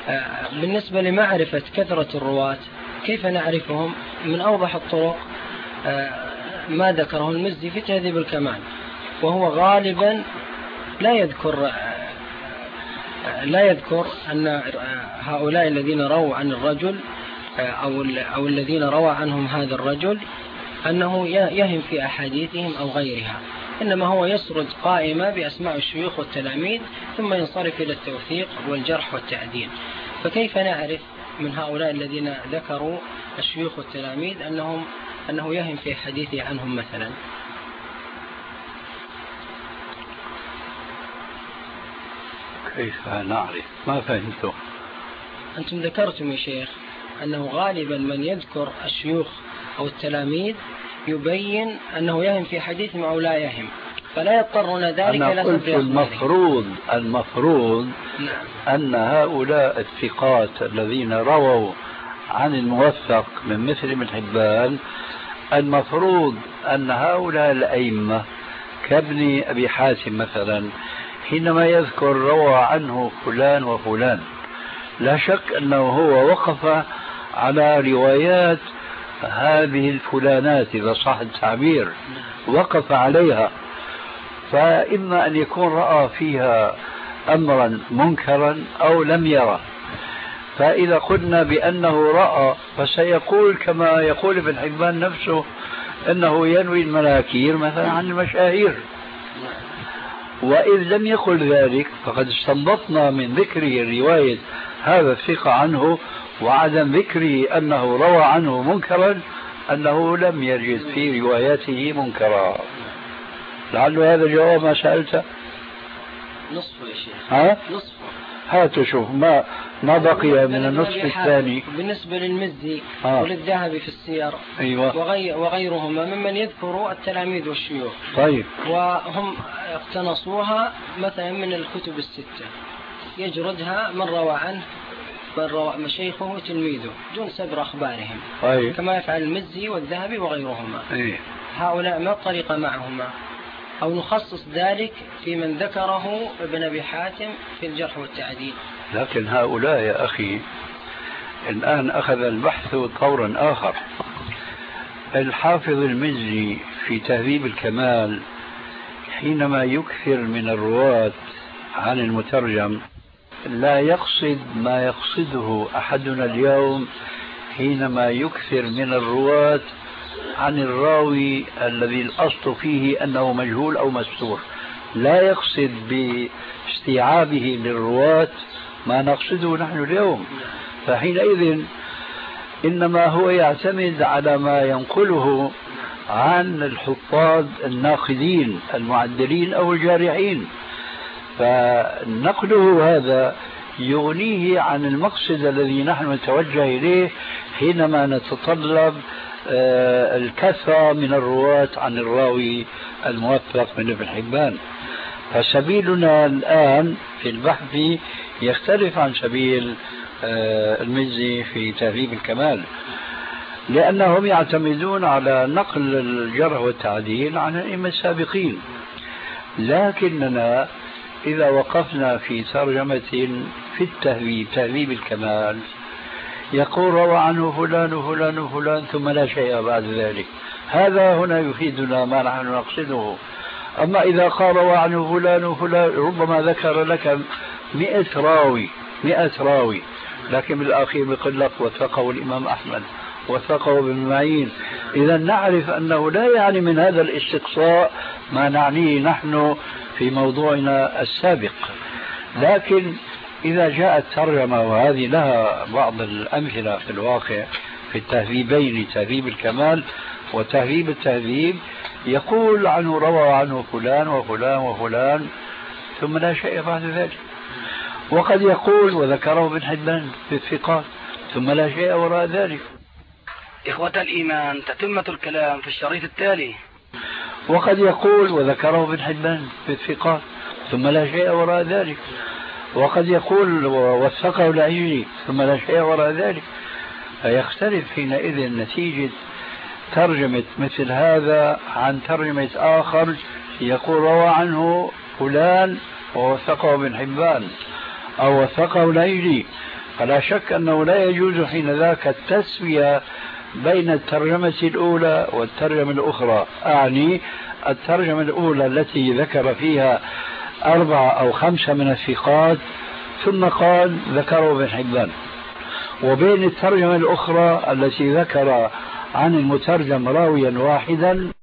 S8: بالنسبة لمعرفة كثرة الرواة كيف نعرفهم؟ من أوضح الطرق ما ذكره المزي في تهذيب الكمال، وهو غالبا لا يذكر لا يذكر أن هؤلاء الذين رووا عن الرجل أو أو الذين روى عنهم هذا الرجل أنه يهم في أحاديثهم أو غيرها، إنما هو يسرد قائمة بأسماء الشيوخ والتلاميذ ثم ينصرف إلى التوثيق والجرح والتعديل. فكيف نعرف من هؤلاء الذين ذكروا الشيوخ والتلاميذ أنهم أنه يهم في حديثه عنهم مثلا؟
S3: كيف نعرف؟ ما فهمته.
S8: أنتم ذكرتم يا شيخ أنه غالبا من يذكر الشيوخ أو التلاميذ يبين أنه يهم في حديثهم أو لا يهم، فلا يضطرون ذلك
S3: أنا قلت المفروض المفروض
S8: نعم.
S3: أن هؤلاء الثقات الذين رووا عن الموثق من مثل ابن حبان، المفروض أن هؤلاء الأئمة كابن أبي حاتم مثلا حينما يذكر روى عنه فلان وفلان لا شك أنه هو وقف على روايات هذه الفلانات إذا صح التعبير، وقف عليها، فإما أن يكون رأى فيها أمرا منكرا أو لم يرى. فإذا قلنا بأنه رأى فسيقول كما يقول ابن حبان نفسه أنه ينوي المناكير مثلا عن المشاهير، وإذ لم يقل ذلك فقد استنبطنا من ذكره رواية هذا الثقة عنه وعدم ذكره أنه روى عنه منكرا أنه لم يجد في رواياته منكرا. لعل هذا جواب ما سألته.
S8: نصفه يا شيخ.
S3: ها؟
S8: نصفه.
S3: هاتوا شوف ما ما بقي من النصف الثاني.
S8: بالنسبة للمزي
S3: آه.
S8: وللذهبي في السير
S3: أيوة.
S8: وغي وغيرهما ممن يذكروا التلاميذ والشيوخ.
S3: طيب.
S8: وهم اقتنصوها مثلا من الكتب الستة، يجردها من روى عنه من روى مشايخه وتلميذه دون سبر أخبارهم.
S3: طيب.
S8: كما يفعل المزي والذهبي وغيرهما.
S3: أيه.
S8: هؤلاء ما الطريقة معهما؟ أو نخصص ذلك في من ذكره ابن أبي حاتم في الجرح والتعديل.
S3: لكن هؤلاء يا أخي الآن أخذ البحث طورا آخر. الحافظ المزي في تهذيب الكمال حينما يكثر من الرواة عن المترجم لا يقصد ما يقصده أحدنا اليوم حينما يكثر من الرواة عن الراوي الذي الأصل فيه أنه مجهول أو مستور. لا يقصد باستيعابه للرواة ما نقصده نحن اليوم، فحينئذ إنما هو يعتمد على ما ينقله عن الحفاظ الناقدين المعدلين أو الجارحين، فنقله هذا يغنيه عن المقصد الذي نحن نتوجه إليه حينما نتطلب الكثرة من الرواة عن الراوي الموثق من ابن حبان. فسبيلنا الآن في البحث يختلف عن سبيل المزي في تهذيب الكمال، لأنهم يعتمدون على نقل الجرح والتعديل عن الأئمة السابقين. لكننا إذا وقفنا في ترجمة في التهذيب تهذيب الكمال يقول روى عنه فلان وفلان وفلان ثم لا شيء بعد ذلك، هذا هنا يفيدنا ما نحن نقصده. أما إذا قال روى عنه فلان وفلان ربما ذكر لك مئة راوي مئة راوي لكن بالأخير بيقول لك وثقه الإمام أحمد وثقه ابن معين، إذا نعرف أنه لا يعني من هذا الاستقصاء ما نعنيه نحن في موضوعنا السابق. لكن إذا جاءت ترجمة وهذه لها بعض الأمثلة في الواقع في التهذيبين تهذيب الكمال وتهذيب التهذيب يقول عنه روى عنه فلان وفلان وفلان ثم لا شيء بعد ذلك، وقد يقول وذكره ابن حبان في الثقات ثم لا شيء وراء ذلك.
S2: إخوة الإيمان تتمة الكلام في الشريط التالي.
S3: وقد يقول وذكره ابن حبان في الثقات ثم لا شيء وراء ذلك، وقد يقول وثقه العيني ثم لا شيء وراء ذلك. فيختلف حينئذ نتيجة ترجمة مثل هذا عن ترجمة آخر يقول روى عنه فلان ووثقه ابن حبان أو وثقه العيني، فلا شك أنه لا يجوز حين ذاك التسوية بين الترجمة الأولى والترجمة الأخرى. أعني الترجمة الأولى التي ذكر فيها أربعة أو خمسة من الثقات ثم قال ذكره ابن حبان، وبين الترجمة الأخرى التي ذكر عن المترجم راويا واحدا